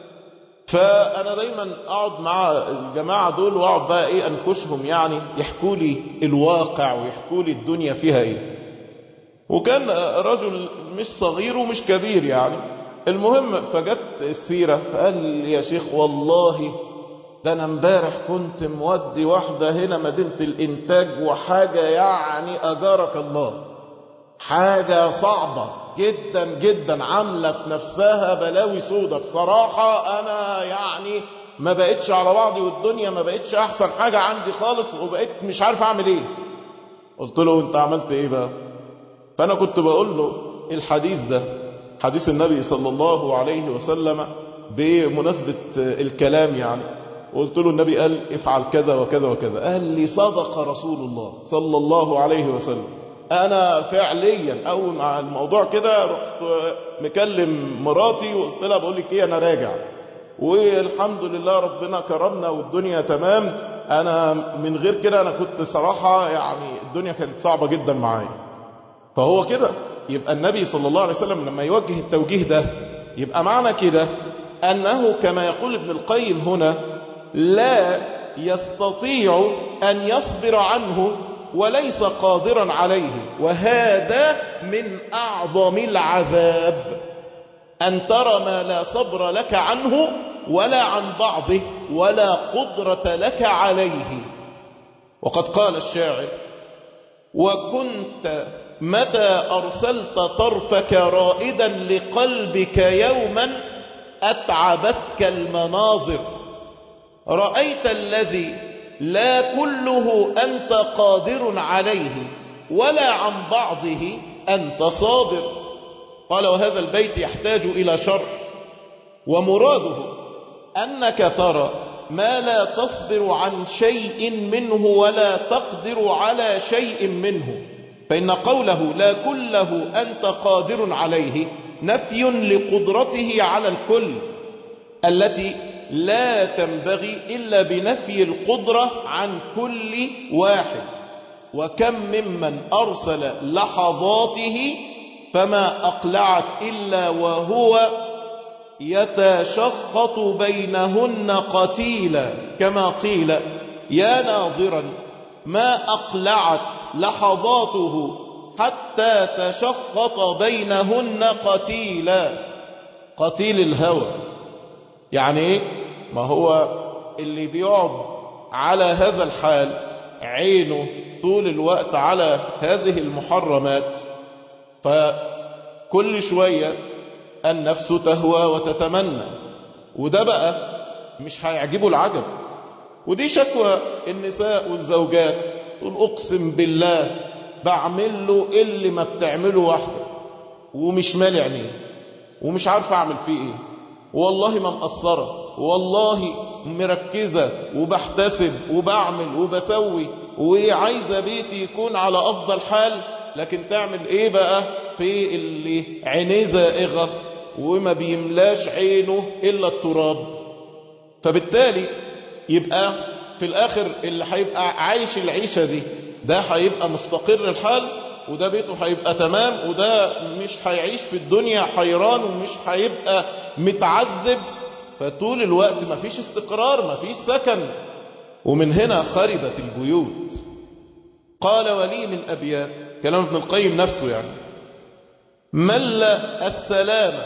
فأنا دايما أقعد مع الجماعة دول وأقعد بقى إيه أنكشهم، يعني يحكوا لي الواقع ويحكوا لي الدنيا فيها إيه. وكان رجل مش صغير ومش كبير يعني. المهم فجت السيرة فقال لي يا شيخ والله ده أنا امبارح كنت مودي واحدة هنا مدينة الإنتاج وحاجة يعني أجارك الله، حاجة صعبة جدا جدا، عاملة في نفسها بلاوي سودة. بصراحة أنا يعني ما بقتش على بعضي والدنيا ما بقتش أحسن حاجة عندي خالص، وبقيت مش عارف أعمل إيه. قلت له أنت عملت إيه بقى؟ فأنا كنت بقول له الحديث ده حديث النبي صلى الله عليه وسلم بمناسبة الكلام يعني. قلت له النبي قال افعل كذا وكذا وكذا. قال لي صدق رسول الله صلى الله عليه وسلم. انا فعليا اول مع الموضوع كده رحت مكلم مراتي وقلت لها بقول لك ايه انا راجع، والحمد لله ربنا كرمنا والدنيا تمام. انا من غير كده انا كنت صراحة يعني الدنيا كانت صعبة جدا معايا. فهو كده يبقى النبي صلى الله عليه وسلم لما يوجه التوجيه ده يبقى معنى كده أنه كما يقول ابن القيم هنا لا يستطيع أن يصبر عنه وليس قادرا عليه، وهذا من أعظم العذاب أن ترى ما لا صبر لك عنه ولا عن بعضه ولا قدرة لك عليه. وقد قال الشاعر: وكنت متى أرسلت طرفك رائدا لقلبك يوما أتعبتك المناظر، رأيت الذي لا كله أنت قادر عليه ولا عن بعضه أنت صابر. قال: وهذا البيت يحتاج إلى شرح، ومراده أنك ترى ما لا تصبر عن شيء منه ولا تقدر على شيء منه، فإن قوله لا كله أنت قادر عليه نفي لقدرته على الكل التي لا تنبغي إلا بنفي القدرة عن كل واحد. وكم ممن أرسل لحظاته فما أقلعت إلا وهو يتشخط بينهن قتيلا، كما قيل: يا ناظرا ما أقلعت لحظاته حتى تشخط بينهن قتيلا. قتيل الهوى يعني ايه؟ ما هو اللي بيقعد على هذا الحال عينه طول الوقت على هذه المحرمات، فكل شوية النفس تهوى وتتمنى، وده بقى مش هيعجبه العجب. ودي شكوى النساء والزوجات، تقول: أقسم بالله بعمل له اللي ما بتعمله واحدة ومش مالي عينيه ومش عارفة أعمل فيه إيه، والله ما مقصرة، والله مركزة وبحتسب وبعمل وبسوي وعايزة بيتي يكون على أفضل حال، لكن تعمل إيه بقى في اللي عينيه زائغة وما بيملاش عينه إلا التراب؟ فبالتالي يبقى في الآخر اللي هيبقى عايش العيشة دي ده هيبقى مستقر الحال، وده بيته هيبقى تمام، وده مش هيعيش في الدنيا حيران ومش هيبقى متعذب. فطول الوقت مفيش استقرار، مفيش سكن، ومن هنا خربت البيوت. قال ولي من أبيات، كلام ابن القيم نفسه يعني: مل السلام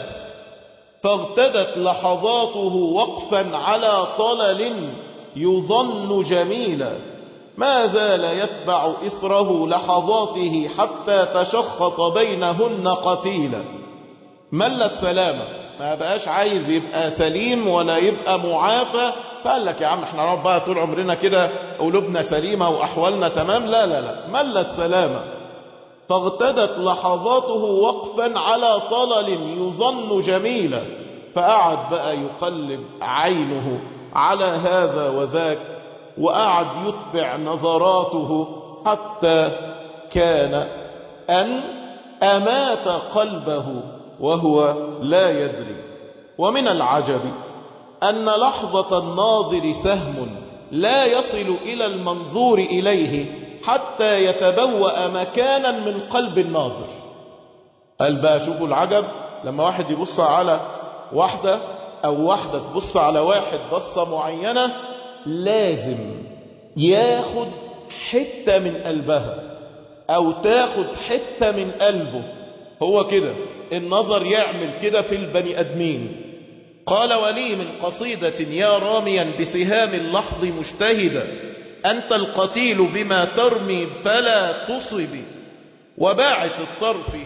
فاغتدت لحظاته وقفا على طلل يظن جميلا، ما زال يتبع إثره لحظاته حتى تشخط بينهن قتيلا. مل السلامة، ما بقاش عايز يبقى سليم ولا يبقى معافى، فقال لك: يا عم احنا نقعد بقى طول عمرنا كده قلوبنا سليمة وأحوالنا تمام. لا لا لا، مل السلامة فاغتدت لحظاته وقفا على طلل يظن جميلا، فقعد بقى يقلب عينه على هذا وذاك، وقعد يتبع نظراته حتى كان أن أمات قلبه وهو لا يدري. ومن العجب أن لحظة الناظر سهم لا يصل إلى المنظور إليه حتى يتبوأ مكانا من قلب الناظر. قال بقى شوفوا العجب، لما واحد يبص على واحدة أو واحدة تبص على واحد بصة معينة لازم ياخد حتة من قلبها أو تاخد حتة من قلبه. هو كده النظر يعمل كده في البني أدمين. قال ولي من قصيدة: يا راميا بسهام اللحظ مجتهدا، أنت القتيل بما ترمي فلا تصب، وباعث الطرف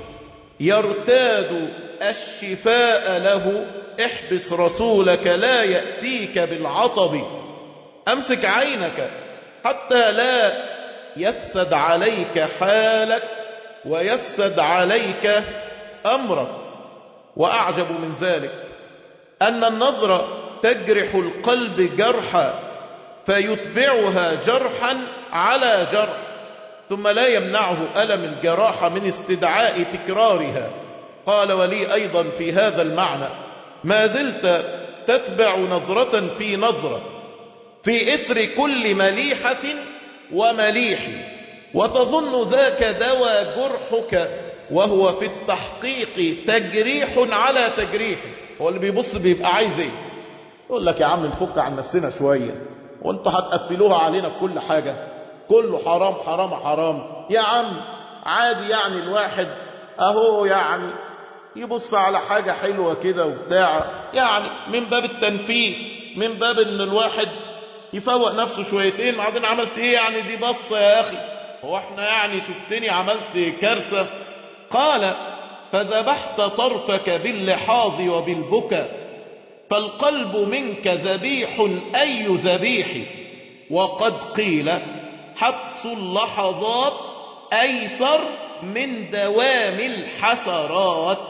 يرتاد الشفاء له، احبس رسولك لا يأتيك بالعطب. أمسك عينك حتى لا يفسد عليك حالك ويفسد عليك أمرك. وأعجب من ذلك أن النظرة تجرح القلب جرحا فيتبعها جرحا على جرح، ثم لا يمنعه ألم الجراحة من استدعاء تكرارها. قال ولي أيضا في هذا المعنى: ما زلت تتبع نظرة في نظرة في إثر كل مليحة ومليح، وتظن ذاك دواء جرحك وهو في التحقيق تجريح على تجريح. هو اللي بيبص بيبقى عايز ايه؟ يقول لك يا عم نفك عن نفسنا شوية، وانتوا هتقفلوها علينا في كل حاجة، كله حرام حرام حرام. يا عم عادي يعني الواحد اهو يعني يبص على حاجة حلوة كده وبتاع، يعني من باب التنفيس، من باب ان الواحد يفوق نفسه شويتين. بعدين عملت ايه يعني؟ دي بصة يا اخي، هو احنا يعني شفتني عملت كارثة؟ قال فذبحت طرفك باللحاظ وبالبكى، فالقلب منك ذبيح أي ذبيح، وقد قيل حبس اللحظات أيسر من دوام الحسرات.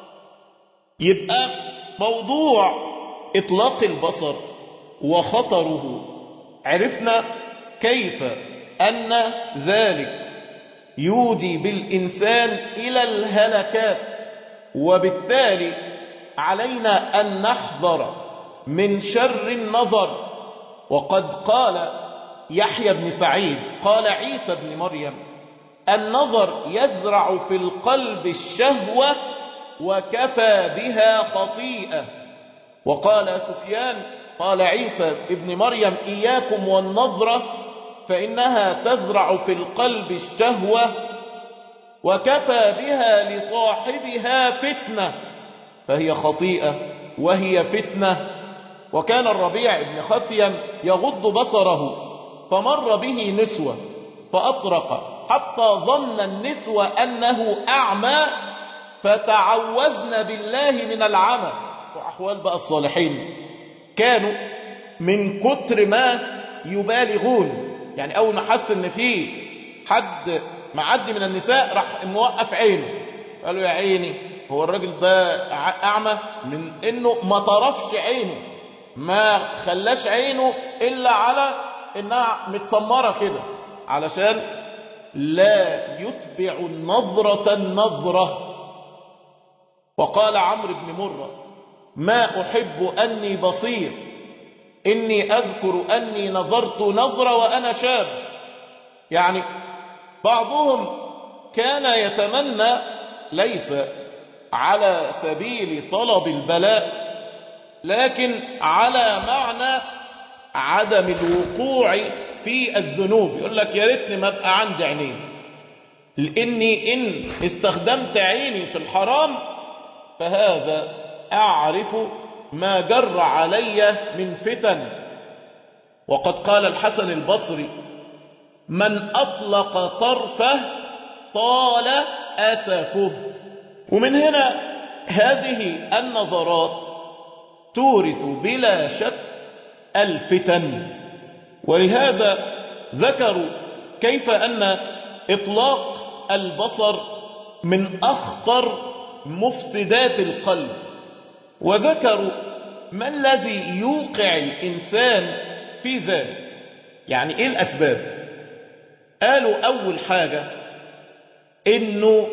يبقى موضوع إطلاق البصر وخطره عرفنا كيف أن ذلك يودي بالإنسان إلى الهلكات، وبالتالي علينا أن نحذر من شر النظر. وقد قال يحيى بن سعيد قال عيسى بن مريم النظر يزرع في القلب الشهوة وكفى بها خطيئة. وقال سفيان قال عيسى ابن مريم إياكم والنظرة فإنها تزرع في القلب الشهوة وكفى بها لصاحبها فتنة، فهي خطيئة وهي فتنة. وكان الربيع بن خثيم يغض بصره فمر به نسوة فأطرق حتى ظن النسوة أنه أعمى فتعوذن بالله من العمى. وأحوال بقى الصالحين كانوا من كتر ما يبالغون، يعني أول ما حس إن في حد معدي من النساء راح موقف عينه، قالوا يا عيني هو الراجل ده أعمى؟ من إنه ما طرفش عينه، ما خلاش عينه إلا على إنها متسمرة كده علشان لا يتبع النظرة النظرة. وقال عمرو بن مرة ما أحب أني بصير، إني أذكر أني نظرت نظرة وأنا شاب. يعني بعضهم كان يتمنى ليس على سبيل طلب البلاء لكن على معنى عدم الوقوع في الذنوب، يقول لك يا ريتني ما ابقى عندي عينين، لاني ان استخدمت عيني في الحرام فهذا اعرف ما جر علي من فتن. وقد قال الحسن البصري من اطلق طرفه طال اسفه. ومن هنا هذه النظرات تورث بلا شك الفتن. ولهذا ذكروا كيف أن إطلاق البصر من أخطر مفسدات القلب، وذكروا ما الذي يوقع الإنسان في ذلك. يعني إيه الأسباب؟ قالوا أول حاجة إنه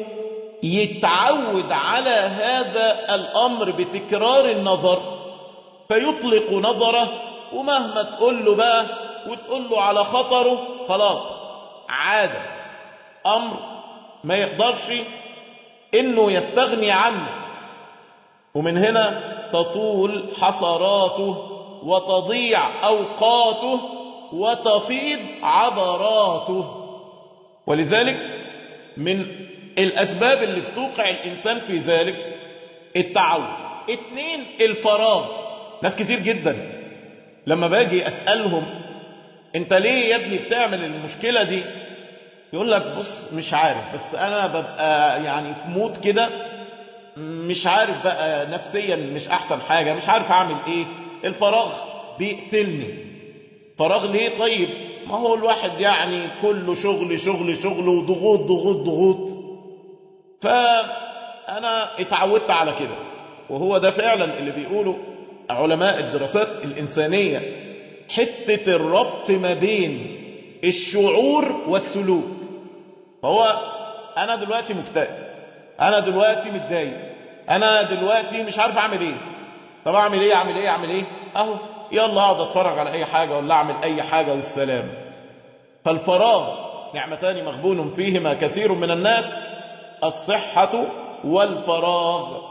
يتعود على هذا الأمر بتكرار النظر فيطلق نظره، ومهما تقول له بقى وتقول له على خطره خلاص عادة، أمر ما يقدرش إنه يستغني عنه. ومن هنا تطول حسراته وتضيع أوقاته وتفيض عبراته. ولذلك من الأسباب اللي بتوقع الإنسان في ذلك التعود. اتنين الفراغ. ناس كتير جدا لما باجي أسألهم انت ليه يا ابني بتعمل المشكلة دي، يقول لك بص مش عارف، بس انا ببقى يعني في مود كده مش عارف بقى نفسيا مش احسن حاجة، مش عارف اعمل ايه، الفراغ بيقتلني. فراغ ليه؟ طيب ما هو الواحد يعني كله شغل شغل شغل وضغوط ضغوط ضغوط، فانا اتعودت على كده. وهو ده فعلا اللي بيقوله علماء الدراسات الإنسانية، حتة الربط ما بين الشعور والسلوك. فهو أنا دلوقتي مكتئب، أنا دلوقتي متضايق، أنا دلوقتي مش عارف أعمل إيه. طب أعمل إيه أعمل إيه أعمل إيه أهو يلا أقعد أتفرج على أي حاجة ولا أعمل أي حاجة والسلام. فالفراغ نعمتان مغبون فيهما كثير من الناس. الصحة والفراغ.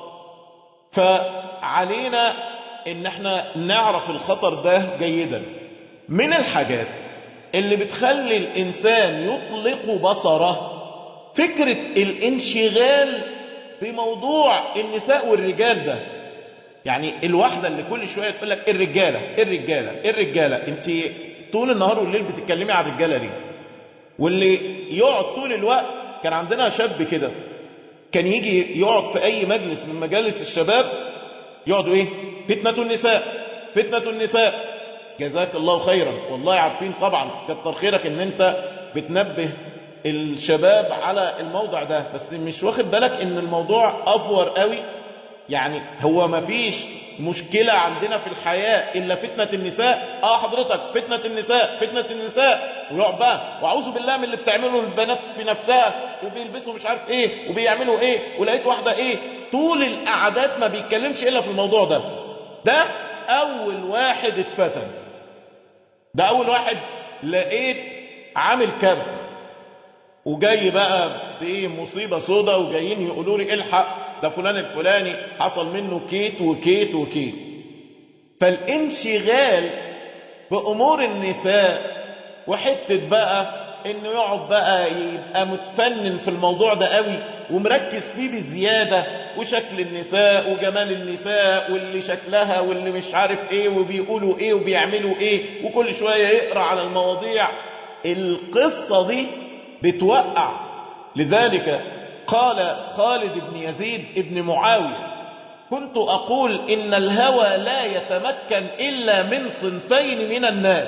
فعلينا ان احنا نعرف الخطر ده جيدا. من الحاجات اللي بتخلي الانسان يطلق بصره فكرة الانشغال بموضوع النساء والرجال ده. يعني الواحدة اللي كل شوية تقول لك الرجالة الرجالة الرجالة، انت طول النهار والليل بتتكلمي عن الرجالة ليه؟ واللي يقعد طول الوقت، كان عندنا شاب كده كان يجي يقعد في اي مجلس من مجالس الشباب يقعدوا ايه؟ فتنة النساء فتنة النساء. جزاك الله خيرا، والله عارفين طبعا، كتر خيرك ان انت بتنبه الشباب على الموضع ده، بس مش واخد بالك ان الموضوع افور قوي. يعني هو ما فيش مشكلة عندنا في الحياة الا فتنة النساء. اه حضرتك فتنة النساء فتنة النساء، ويقعد بقى واعوذ بالله من اللي بتعمله البنات في نفسها، وبيلبسوا مش عارف ايه وبيعملوا ايه، ولقيت واحدة ايه، طول القعدات ما بيتكلمش الا في الموضوع ده. ده اول واحد اتفتن، ده اول واحد لقيت عامل كارثة، وجاي بقى بايه مصيبة سودة، وجايين يقولوا لي الحق ده فلان الفلاني حصل منه كيت وكيت وكيت. فالانشغال بامور النساء وحتة بقى انه يقعد بقى يبقى متفنن في الموضوع ده قوي ومركز فيه بزيادة، وشكل النساء وجمال النساء واللي شكلها واللي مش عارف ايه وبيقولوا ايه وبيعملوا ايه، وكل شوية يقرأ على المواضيع. القصة دي بتوقع. لذلك قال خالد بن يزيد بن معاوية: كنت أقول إن الهوى لا يتمكن إلا من صنفين من الناس،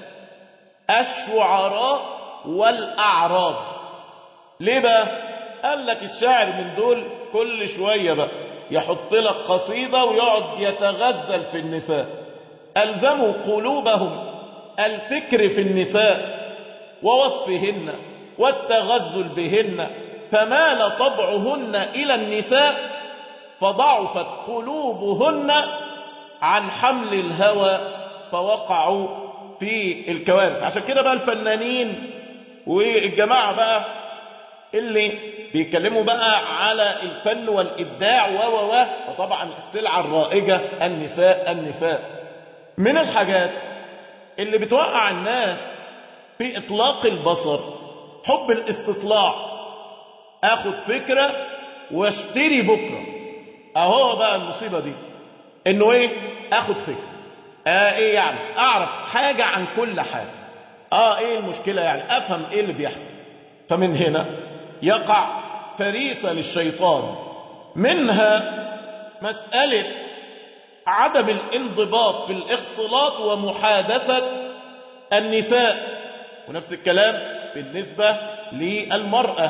الشعراء والأعراض. ليه بقى؟ قال لك الشاعر من دول كل شوية بقى يحط لك قصيدة ويقعد يتغزل في النساء. ألزموا قلوبهم الفكر في النساء ووصفهن والتغزل بهن، فمال طبعهن إلى النساء فضعفت قلوبهن عن حمل الهوى فوقعوا في الكوارث. عشان كده بقى الفنانين والجماعة بقى اللي بيتكلموا بقى على الفن والإبداع و و و وطبعا السلعة الرائجة النساء النساء. من الحاجات اللي بتوقع الناس في إطلاق البصر حب الاستطلاع. اخد فكرة واشتري بكرة. اهو بقى المصيبة دي، انه ايه، اخد فكرة. اه ايه يعني اعرف حاجة عن كل حاجة. اه ايه المشكلة يعني افهم ايه اللي بيحصل. فمن هنا يقع فريسة للشيطان. منها مسألة عدم الانضباط في الاختلاط ومحادثة النساء، ونفس الكلام بالنسبة للمرأة.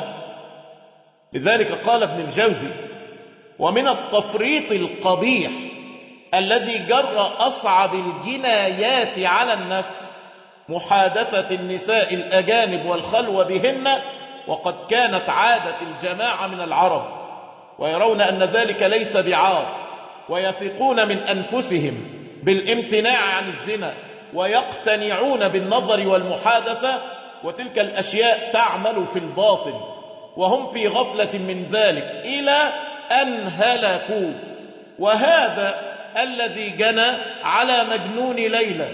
لذلك قال ابن الجوزي: ومن التفريط القبيح الذي جر أصعب الجنايات على النفس محادثة النساء الأجانب والخلوة بهن، وقد كانت عادة الجماعة من العرب، ويرون أن ذلك ليس بعار، ويثقون من أنفسهم بالامتناع عن الزنا، ويقتنعون بالنظر والمحادثة، وتلك الأشياء تعمل في الباطن وهم في غفلة من ذلك إلى أن هلكوا. وهذا الذي جنى على مجنون ليلى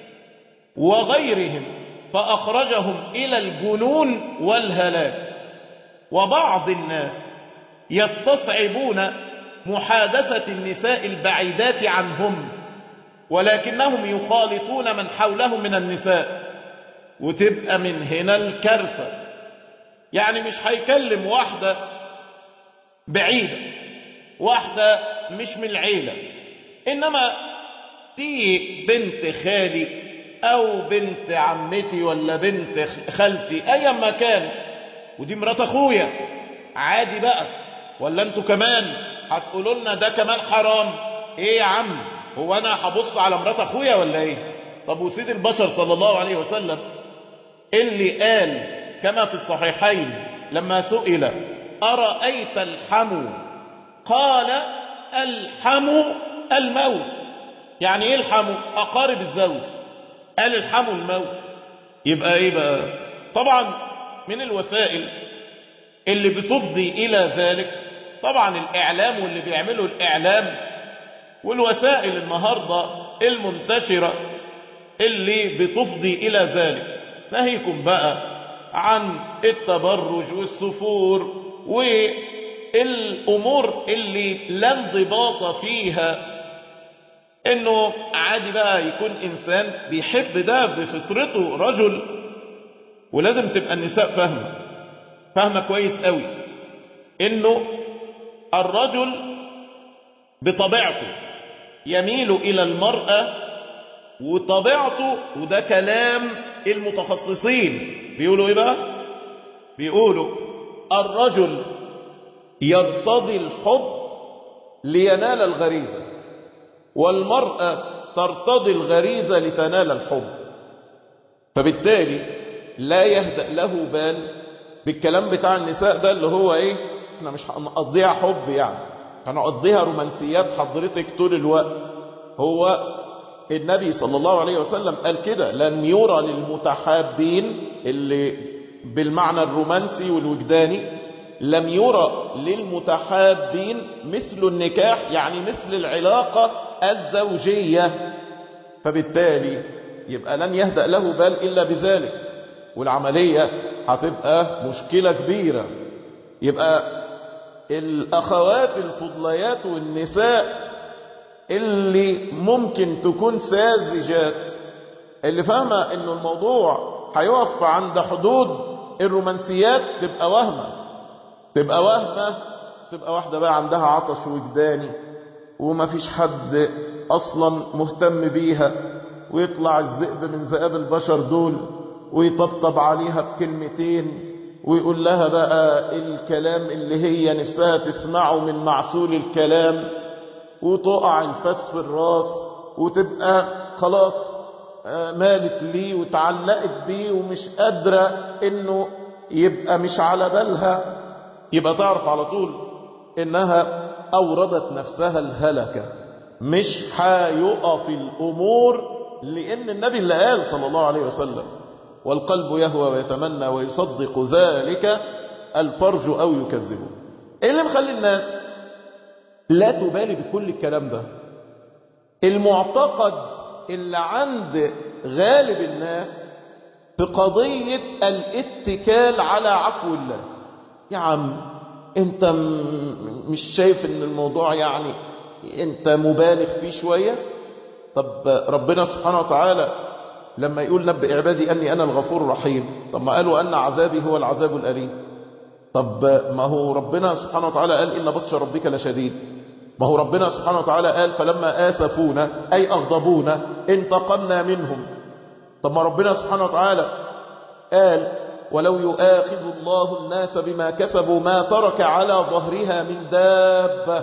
وغيرهم فأخرجهم إلى الجنون والهلاك. وبعض الناس يستصعبون محادثة النساء البعيدات عنهم، ولكنهم يخالطون من حولهم من النساء، وتبقى من هنا الكارثة. يعني مش هيكلم واحدة بعيدة، واحدة مش من العيلة، إنما دي بنت خالي أو بنت عمتي ولا بنت خالتي أيا ما كان، ودي مرات أخويا، عادي بقى. ولا انتوا كمان هتقولوا لنا ده كمان حرام؟ ايه يا عم، هو انا هبص على مرات اخويا ولا ايه؟ طب وسيد البشر صلى الله عليه وسلم اللي قال كما في الصحيحين لما سئل: أرأيت الحمو؟ قال: الحمو الموت. يعني ايه الحمو؟ اقارب الزوج. قال الحمو الموت. يبقى ايه بقى؟ طبعا من الوسائل اللي بتفضي إلى ذلك طبعا الإعلام واللي بيعمله الإعلام والوسائل النهاردة المنتشرة اللي بتفضي إلى ذلك. ناهيكم بقى عن التبرج والسفور والأمور اللي لا انضباط فيها، انه عادي بقى يكون انسان بيحب ده بفطرته رجل. ولازم تبقى النساء فاهمه فاهمه كويس قوي انه الرجل بطبيعته يميل الى المرأة، وطبيعته، وده كلام المتخصصين بيقولوا ايه بقى؟ بيقولوا الرجل يرتضي الحب لينال الغريزة، والمرأة ترتضي الغريزة لتنال الحب. فبالتالي لا يهدأ له بال بالكلام بتاع النساء ده اللي هو ايه، احنا مش هنقضيها حب يعني، هنقضيها رومانسيات حضرتك طول الوقت. هو النبي صلى الله عليه وسلم قال كده: لن يرى للمتحابين، اللي بالمعنى الرومانسي والوجداني، لم يرى للمتحابين مثل النكاح، يعني مثل العلاقة الزوجية. فبالتالي يبقى لن يهدأ له بال إلا بذلك، والعملية هتبقى مشكلة كبيرة. يبقى الأخوات الفضليات والنساء اللي ممكن تكون ساذجات، اللي فاهمة انه الموضوع هيقف عند حدود الرومانسيات، تبقى وهمة تبقى وهمة تبقى واحدة بقى عندها عطش وجداني وما فيش حد اصلا مهتم بيها، ويطلع الذئب من ذئاب البشر دول ويطبطب عليها بكلمتين ويقول لها بقى الكلام اللي هي نفسها تسمعه من معسول الكلام، وتقع الفاس في الراس، وتبقى خلاص مالت ليه وتعلقت بيه ومش قادرة انه يبقى مش على بالها. يبقى تعرف على طول انها اوردت نفسها الهلكة، مش هيقف الامور، لان النبي اللي قال صلى الله عليه وسلم: والقلب يهوى ويتمنى ويصدق ذلك الفرج او يكذبه. ايه اللي مخلي الناس لا تبالي بكل الكلام ده؟ المعتقد اللي عند غالب الناس في قضية الاتكال على عفو الله. يا عم انت مش شايف ان الموضوع يعني انت مبالغ فيه شوية؟ طب ربنا سبحانه وتعالى لما يقول: نبئ عبادي أني أنا الغفور الرحيم، طب ما قالوا أن عذابي هو العذاب الأليم. طب ما هو ربنا سبحانه وتعالى قال: إن بطش ربك لشديد. ما هو ربنا سبحانه وتعالى قال: فلما آسفونا أي أغضبونا انتقمنا منهم. طب ما ربنا سبحانه وتعالى قال: ولو يؤاخذ الله الناس بما كسبوا ما ترك على ظهرها من دابة.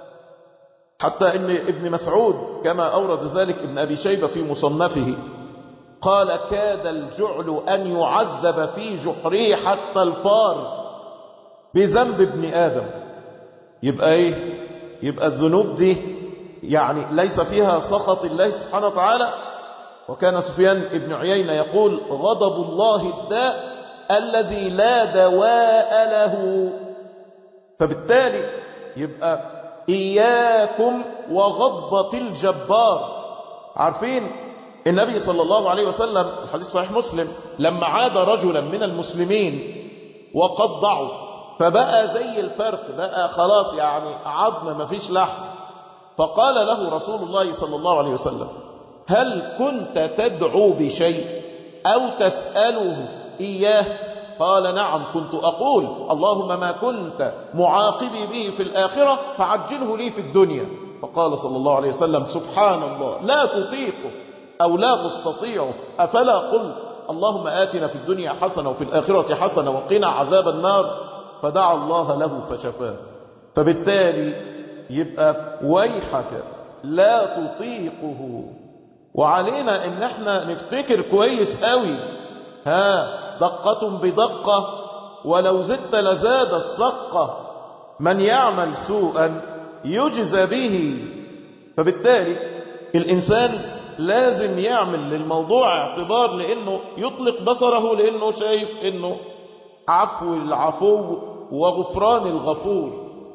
حتى إن ابن مسعود كما أورد ذلك ابن أبي شيبة في مصنفه قال: كاد الجعل أن يعذب في جحره حتى الفار بذنب ابن آدم. يبقى إيه؟ يبقى الذنوب دي يعني ليس فيها سخط الله سبحانه وتعالى. وكان سفيان ابن عيينة يقول: غضب الله الداء الذي لا دواء له. فبالتالي يبقى إياكم وغضبة الجبار. عارفين النبي صلى الله عليه وسلم الحديث صحيح مسلم لما عاد رجلا من المسلمين وقد ضعف، فبقى زي الفرخ، بقى خلاص يعني عظم ما فيش لحم، فقال له رسول الله صلى الله عليه وسلم: هل كنت تدعو بشيء أو تسأله إياه؟ قال: نعم، كنت أقول: اللهم ما كنت معاقبي به في الآخرة فعجله لي في الدنيا. فقال صلى الله عليه وسلم: سبحان الله، لا تطيقه أو لا تستطيعه، أفلا قلت اللهم آتنا في الدنيا حسنة وفي الآخرة حسنة وقنا عذاب النار؟ فدعا الله له فشفاه. فبالتالي يبقى ويحك لا تطيقه. وعلينا ان احنا نفتكر كويس قوي، ها دقة بدقة ولو زدت لزاد السقة، من يعمل سوءا يجزى به. فبالتالي الإنسان لازم يعمل للموضوع اعتبار، لأنه يطلق بصره، لأنه شايف أنه عفو العفو وغفران الغفور.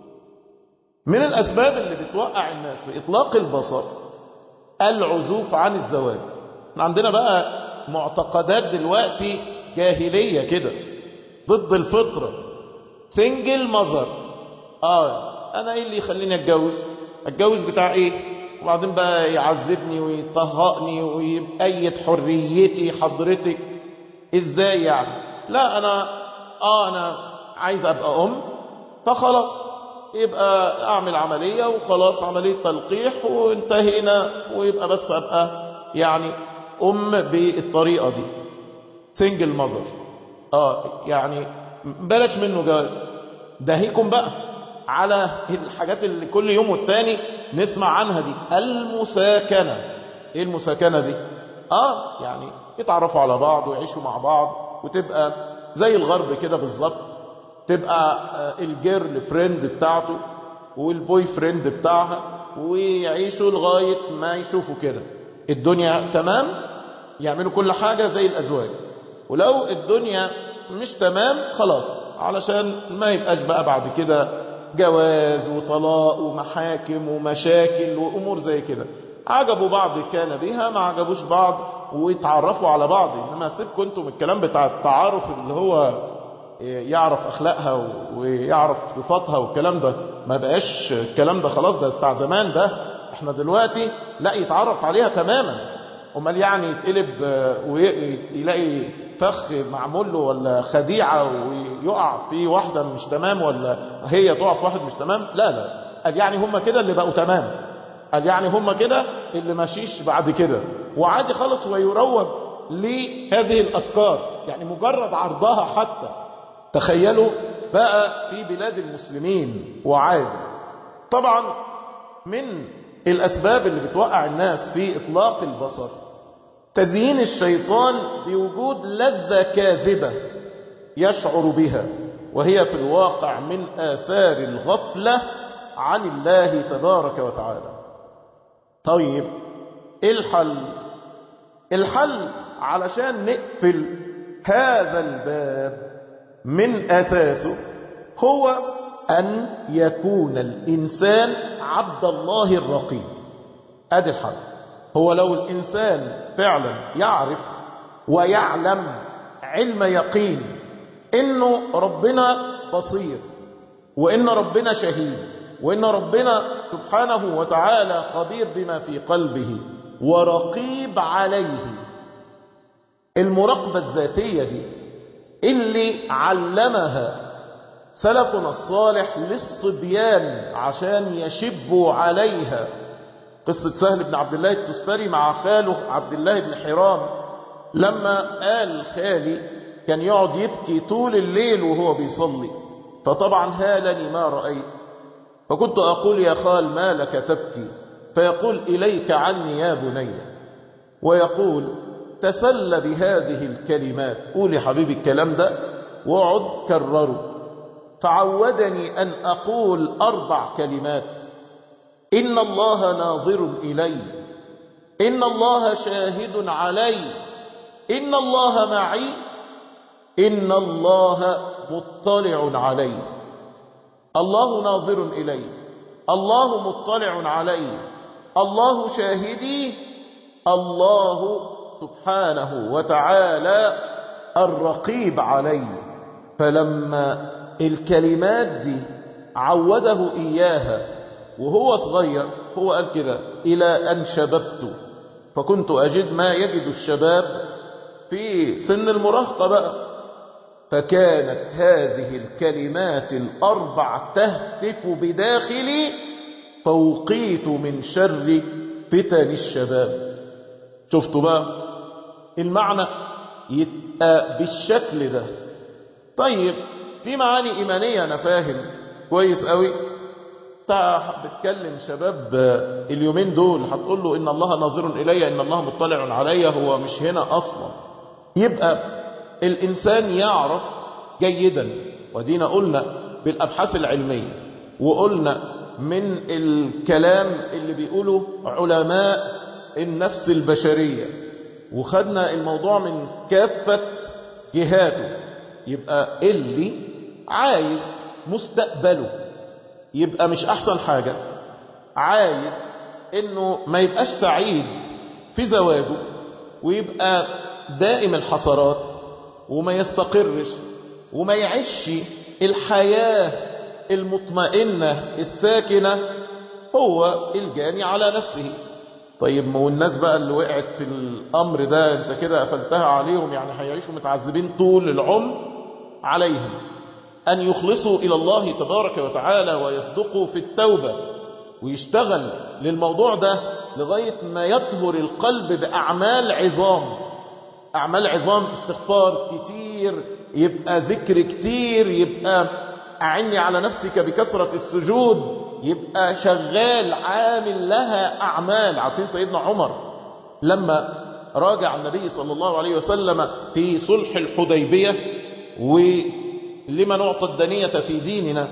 من الأسباب اللي بتوقع الناس في إطلاق البصر العزوف عن الزواج. عندنا بقى معتقدات دلوقتي جاهلية كده ضد الفطرة. سنجل مذر، آه أنا إيه اللي يخليني أتجوز؟ أتجوز بتاع إيه؟ وبعدين بقى يعذبني ويطهقني ويبقيد حريتي حضرتك. إزاي يعني؟ لا أنا آه أنا عايز أبقى أم، فخلاص يبقى أعمل عملية وخلاص، عملية تلقيح وانتهينا، ويبقى بس أبقى يعني أم بالطريقة دي. سنجل مذر، آه يعني بلاش منه جواز. دهيكم بقى على الحاجات اللي كل يوم والتاني نسمع عنها دي، المساكنة. ايه المساكنة دي؟ اه يعني يتعرفوا على بعض ويعيشوا مع بعض، وتبقى زي الغرب كده بالظبط، تبقى الجيرل فريند بتاعته والبوي فريند بتاعها، ويعيشوا لغاية ما يشوفوا كده الدنيا تمام، يعملوا كل حاجة زي الأزواج. ولو الدنيا مش تمام خلاص، علشان ما يبقاش بقى بعد كده جواز وطلاق ومحاكم ومشاكل وأمور زي كده. عجبوا بعض كان بها، ما عجبوش بعض ويتعرفوا على بعض. إنما سيبكم انتم الكلام بتاع التعارف اللي هو يعرف أخلاقها ويعرف صفاتها والكلام ده، ما بقاش الكلام ده خلاص، ده بتاع زمان ده. احنا دلوقتي لا، يتعرف عليها تماما. امال يعني يتقلب ويلاقي فخ معمول له ولا خديعة ويقع في واحدة مش تمام، ولا هي تقع في واحد مش تمام؟ لا لا، قال يعني هم كده اللي بقوا تمام، قال يعني هم كده اللي ماشيش بعد كده، وعادي خالص. ويروج لهذه الأفكار، يعني مجرد عرضها حتى. تخيلوا بقى في بلاد المسلمين وعادي. طبعا من الأسباب اللي بتوقع الناس في إطلاق البصر تزيين الشيطان بوجود لذة كاذبة يشعر بها، وهي في الواقع من آثار الغفلة عن الله تبارك وتعالى. طيب إيه الحل؟ الحل علشان نقفل هذا الباب من أساسه هو أن يكون الإنسان عبد الله الرقيب. أدي الحل. هو لو الإنسان فعلا يعرف ويعلم علم يقين إنه ربنا بصير، وإن ربنا شهيد، وإن ربنا سبحانه وتعالى خبير بما في قلبه ورقيب عليه. المراقبة الذاتية دي اللي علمها سلفنا الصالح للصبيان عشان يشبوا عليها. قصة سهل بن عبد الله التستري مع خاله عبد الله بن حرام، لما قال خالي كان يقعد يبكي طول الليل وهو بيصلي، فطبعا هالني ما رأيت، فكنت أقول يا خال ما لك تبكي؟ فيقول إليك عني يا بني، ويقول تسل بهذه الكلمات، قول يا حبيبي الكلام ده واقعد كرره. فعودني أن أقول أربع كلمات: إن الله ناظر إلي، إن الله شاهد علي، إن الله معي، إن الله مطلع علي. الله ناظر إلي، الله مطلع علي، الله شاهدي، الله سبحانه وتعالى الرقيب علي. فلما الكلمات دي عوده إياها وهو صغير، هو قال كده إلى أن شببت، فكنت أجد ما يجد الشباب في سن المراهقة بقى. فكانت هذه الكلمات الأربع تهتف بداخلي: فوقيت من شر فتن الشباب. شفتوا بقى المعنى يبقى بالشكل ده. طيب دي معاني إيمانية أنا فاهم كويس قوي. بتكلم شباب اليومين دول هتقول له إن الله ناظر إلي، إن الله مطلع علي، هو مش هنا أصلا. يبقى الإنسان يعرف جيدا، ودينا قلنا بالأبحاث العلمية، وقلنا من الكلام اللي بيقوله علماء النفس البشرية، وخدنا الموضوع من كافة جهاته. يبقى اللي عايز مستقبله يبقى مش أحسن حاجة، عايز إنه ما يبقاش سعيد في زواجه ويبقى دائم الحسرات وما يستقرش وما يعيش الحياة المطمئنة الساكنة، هو الجاني على نفسه. طيب ما هو الناس بقى اللي وقعت في الأمر ده انت كده قفلتها عليهم، يعني هيعيشوا متعذبين طول العمر. عليهم أن يخلصوا إلى الله تبارك وتعالى ويصدقوا في التوبة، ويشتغل للموضوع ده لغاية ما يطهر القلب بأعمال عظام. أعمال عظام، استغفار كتير، يبقى ذكر كتير، يبقى أعني على نفسك بكثرة السجود، يبقى شغال عامل لها أعمال. عارفين سيدنا عمر لما راجع النبي صلى الله عليه وسلم في صلح الحديبية، ولما نعطى الدنية في ديننا،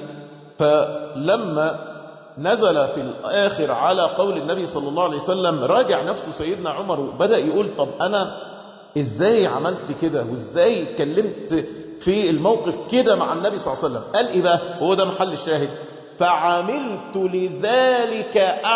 فلما نزل في الآخر على قول النبي صلى الله عليه وسلم راجع نفسه سيدنا عمر وبدأ يقول طب أنا إزاي عملت كده وإزاي اتكلمت في الموقف كده مع النبي صلى الله عليه وسلم. قال إيه بقى؟ هو ده محل الشاهد: فعملت لذلك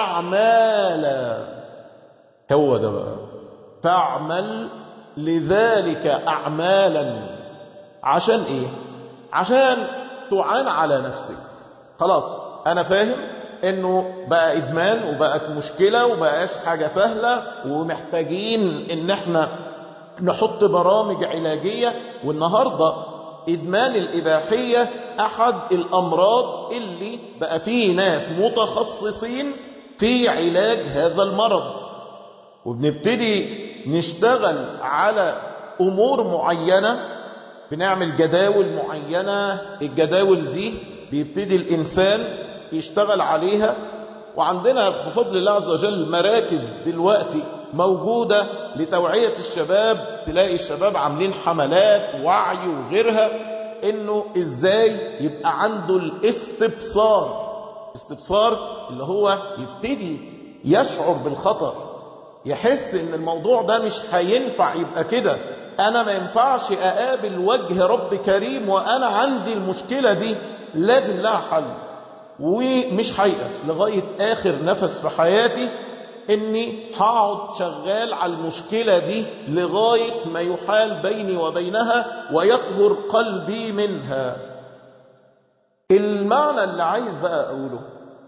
أعمالا. هو ده بقى، فاعمل لذلك أعمالا. عشان إيه؟ عشان تعان على نفسك. خلاص أنا فاهم إنه بقى إدمان وبقت مشكلة وبقاش حاجة سهلة، ومحتاجين إن احنا نحط برامج علاجية. والنهاردة إدمان الإباحية أحد الأمراض اللي بقى فيه ناس متخصصين في علاج هذا المرض، وبنبتدي نشتغل على أمور معينة، بنعمل جداول معينة. الجداول دي بيبتدي الإنسان يشتغل عليها، وعندنا بفضل الله عز وجل مراكز دلوقتي موجودة لتوعية الشباب. تلاقي الشباب عاملين حملات وعي وغيرها، انه ازاي يبقى عنده الاستبصار. استبصار اللي هو يبتدي يشعر بالخطر، يحس ان الموضوع ده مش هينفع يبقى كده. انا ما ينفعش اقابل وجه رب كريم وانا عندي المشكلة دي، لازم لها حل، ومش هيأس لغاية اخر نفس في حياتي اني هقعد شغال على المشكلة دي لغاية ما يحال بيني وبينها ويطهر قلبي منها. المعنى اللي عايز بقى اقوله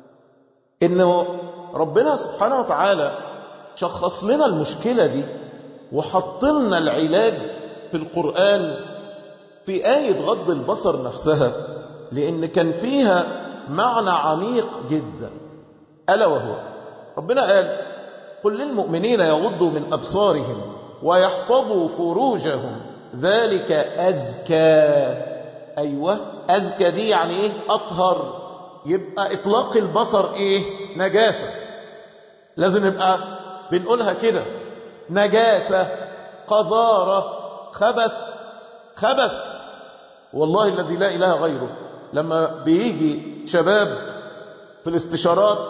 انه ربنا سبحانه وتعالى شخص لنا المشكلة دي وحط لنا العلاج في القرآن في آية غض البصر نفسها، لأن كان فيها معنى عميق جدا. ألا وهو ربنا قال: قل للمؤمنين يغضوا من أبصارهم ويحفظوا فروجهم ذلك أذكى. أيوة، أذكى دي يعني إيه؟ أطهر. يبقى إطلاق البصر إيه؟ نجاسة. لازم نبقى بنقولها كده: نجاسة، قذارة، خبث. خبث والله الذي لا إله غيره. لما بيجي شباب في الاستشارات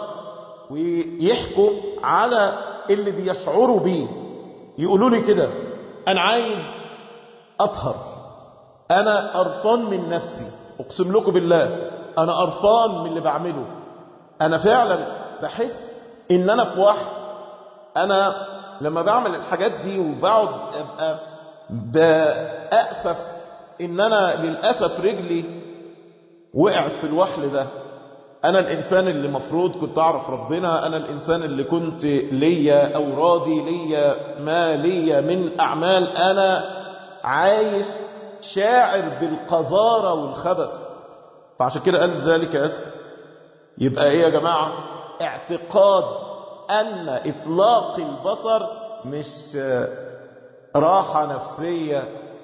ويحكوا على اللي بيشعروا بيه، يقولوا لي كده: أنا عايز أطهر، أنا قرفان من نفسي، أقسم لكم بالله أنا قرفان من اللي بعمله، أنا فعلا بحس إن أنا في وحي. أنا لما بعمل الحاجات دي وبقعد أبقى بأسف إن أنا للأسف رجلي وقعت في الوحل ده. أنا الإنسان اللي مفروض كنت أعرف ربنا، أنا الإنسان اللي كنت ليا أو راضي ليا ما ليا من أعمال، أنا عايش شاعر بالقذارة والخبث. فعشان كده قال ذلك أذكى. يبقى إيه يا جماعة؟ اعتقاد أن إطلاق البصر مش راحة نفسية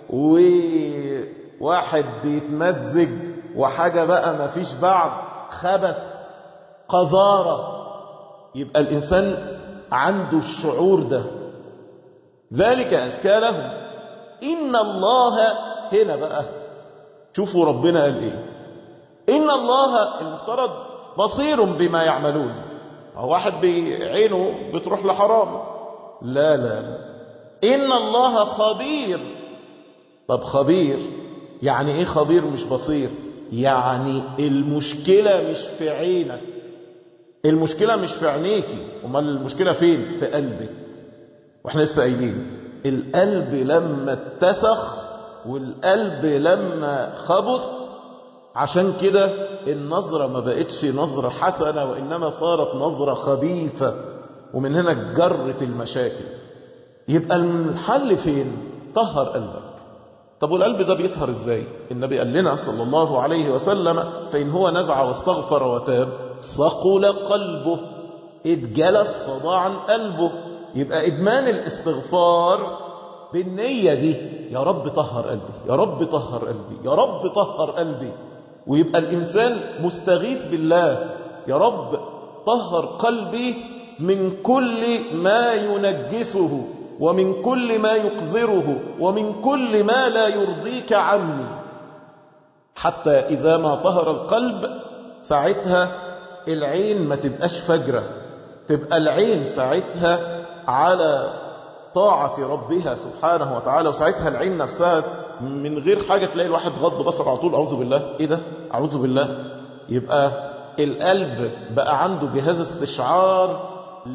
وواحد بيتمزج وحاجة بقى ما فيش بعد، خبث، قذارة. يبقى الإنسان عنده الشعور ده. ذلك أزكى لهم. إن الله، هنا بقى شوفوا ربنا قال إيه: إن الله المفترض بصير بما يعملون. هو واحد بعينه بتروح لحرام؟ لا لا لا، إن الله خبير. طب خبير يعني إيه خبير مش بصير؟ يعني المشكلة مش في عينك، المشكلة مش في عينيكي، امال المشكلة فين؟ في قلبك. واحنا لسه قايلين القلب لما اتسخ والقلب لما خبث، عشان كده النظرة ما بقتش نظرة حسنة وإنما صارت نظرة خبيثة، ومن هنا جرت المشاكل. يبقى الحل فين؟ طهر قلبك. طب والقلب ده بيطهر ازاي؟ النبي قال لنا صلى الله عليه وسلم: فإن هو نزع واستغفر وتاب صقل قلبه، اتجلت صداعا قلبه. يبقى إدمان الاستغفار بالنية دي: يا رب طهر قلبي، يا رب طهر قلبي، يا رب طهر قلبي. ويبقى الإنسان مستغيث بالله: يا رب طهر قلبي من كل ما ينجسه ومن كل ما يقذره ومن كل ما لا يرضيك عني. حتى إذا ما طهر القلب ساعتها العين ما تبقاش فجرة، تبقى العين ساعتها على طاعة ربها سبحانه وتعالى. وساعتها العين نفسها من غير حاجة تلاقي الواحد غض بصر على طول: أعوذ بالله، إيه ده؟ أعوذ بالله. يبقى القلب بقى عنده جهاز استشعار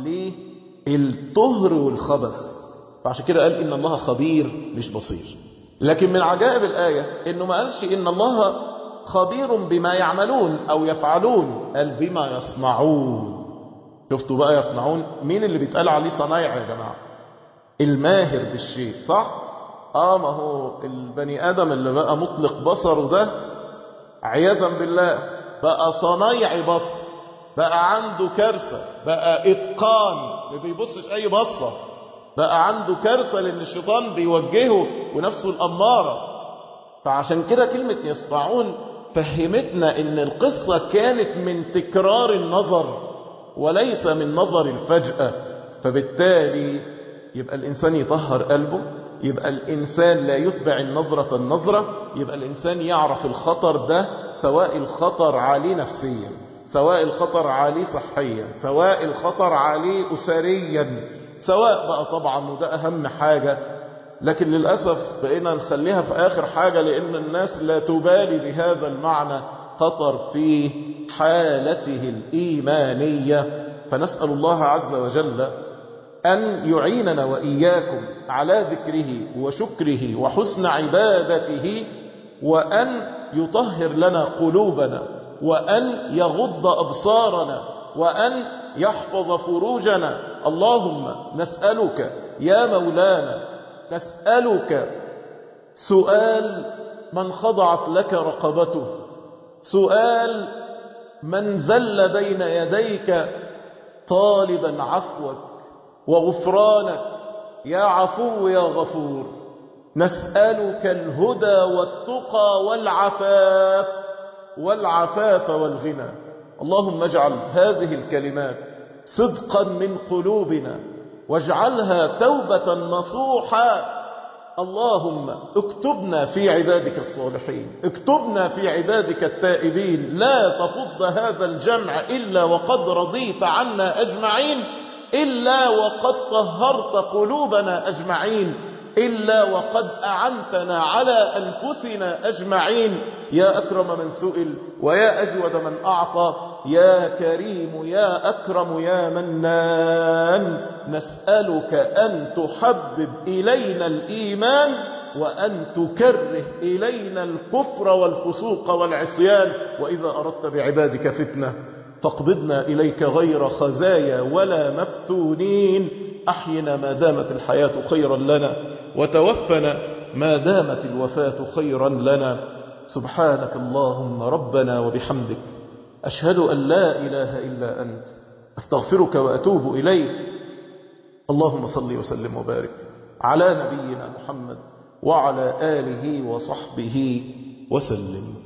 للطهر والخبث. فعشان كده قال إن الله خبير مش بصير. لكن من عجائب الآية إنه ما قالش إن الله خبير بما يعملون أو يفعلون، قال بما يصنعون. شفتوا بقى يصنعون؟ مين اللي بيتقال عليه صنايع يا جماعة؟ الماهر بالشيء، صح؟ آه ما هو البني آدم اللي بقى مطلق بصره ده عياذا بالله بقى صنايعي بصر، بقى عنده كارثة، بقى إتقان، ما بيبصش أي بصة، بقى عنده كارثة لأن الشيطان بيوجهه ونفسه الأمارة. فعشان كده كلمة يصنعون فهمتنا إن القصة كانت من تكرار النظر وليس من نظر الفجأة. فبالتالي يبقى الإنسان يطهر قلبه، يبقى الإنسان لا يتبع النظرة النظرة، يبقى الإنسان يعرف الخطر ده، سواء الخطر عليه نفسيا، سواء الخطر عليه صحيا، سواء الخطر عليه أسريا، سواء بقى طبعا، وده أهم حاجة. لكن للأسف بقينا نخليها في آخر حاجة لأن الناس لا تبالي بهذا المعنى، خطر في حالته الإيمانية. فنسأل الله عز وجل أن يعيننا وإياكم على ذكره وشكره وحسن عبادته، وأن يطهر لنا قلوبنا، وأن يغض أبصارنا، وأن يحفظ فروجنا. اللهم نسألك يا مولانا، نسألك سؤال من خضعت لك رقبته، سؤال من زل بين يديك طالبا عفوك وغفرانك يا عفو يا غفور. نسألك الهدى والتقى والعفاف والعفاف والغنى. اللهم اجعل هذه الكلمات صدقا من قلوبنا، واجعلها توبة نصوحا. اللهم اكتبنا في عبادك الصالحين، اكتبنا في عبادك التائبين. لا تفض هذا الجمع إلا وقد رضيت عنا أجمعين، إلا وقد طهرت قلوبنا أجمعين، إلا وقد أعنتنا على أنفسنا أجمعين. يا أكرم من سئل ويا أجود من أعطى، يا كريم يا أكرم يا منان. نسألك أن تحبب إلينا الإيمان وأن تكره إلينا الكفر والفسوق والعصيان. وإذا أردت بعبادك فتنة فاقبضنا إليك غير خزايا ولا مفتونين. أحينا ما دامت الحياة خيرا لنا، وتوفنا ما دامت الوفاة خيرا لنا. سبحانك اللهم ربنا وبحمدك، أشهد أن لا إله إلا أنت، أستغفرك وأتوب إليك. اللهم صل وسلم وبارك على نبينا محمد وعلى آله وصحبه وسلم.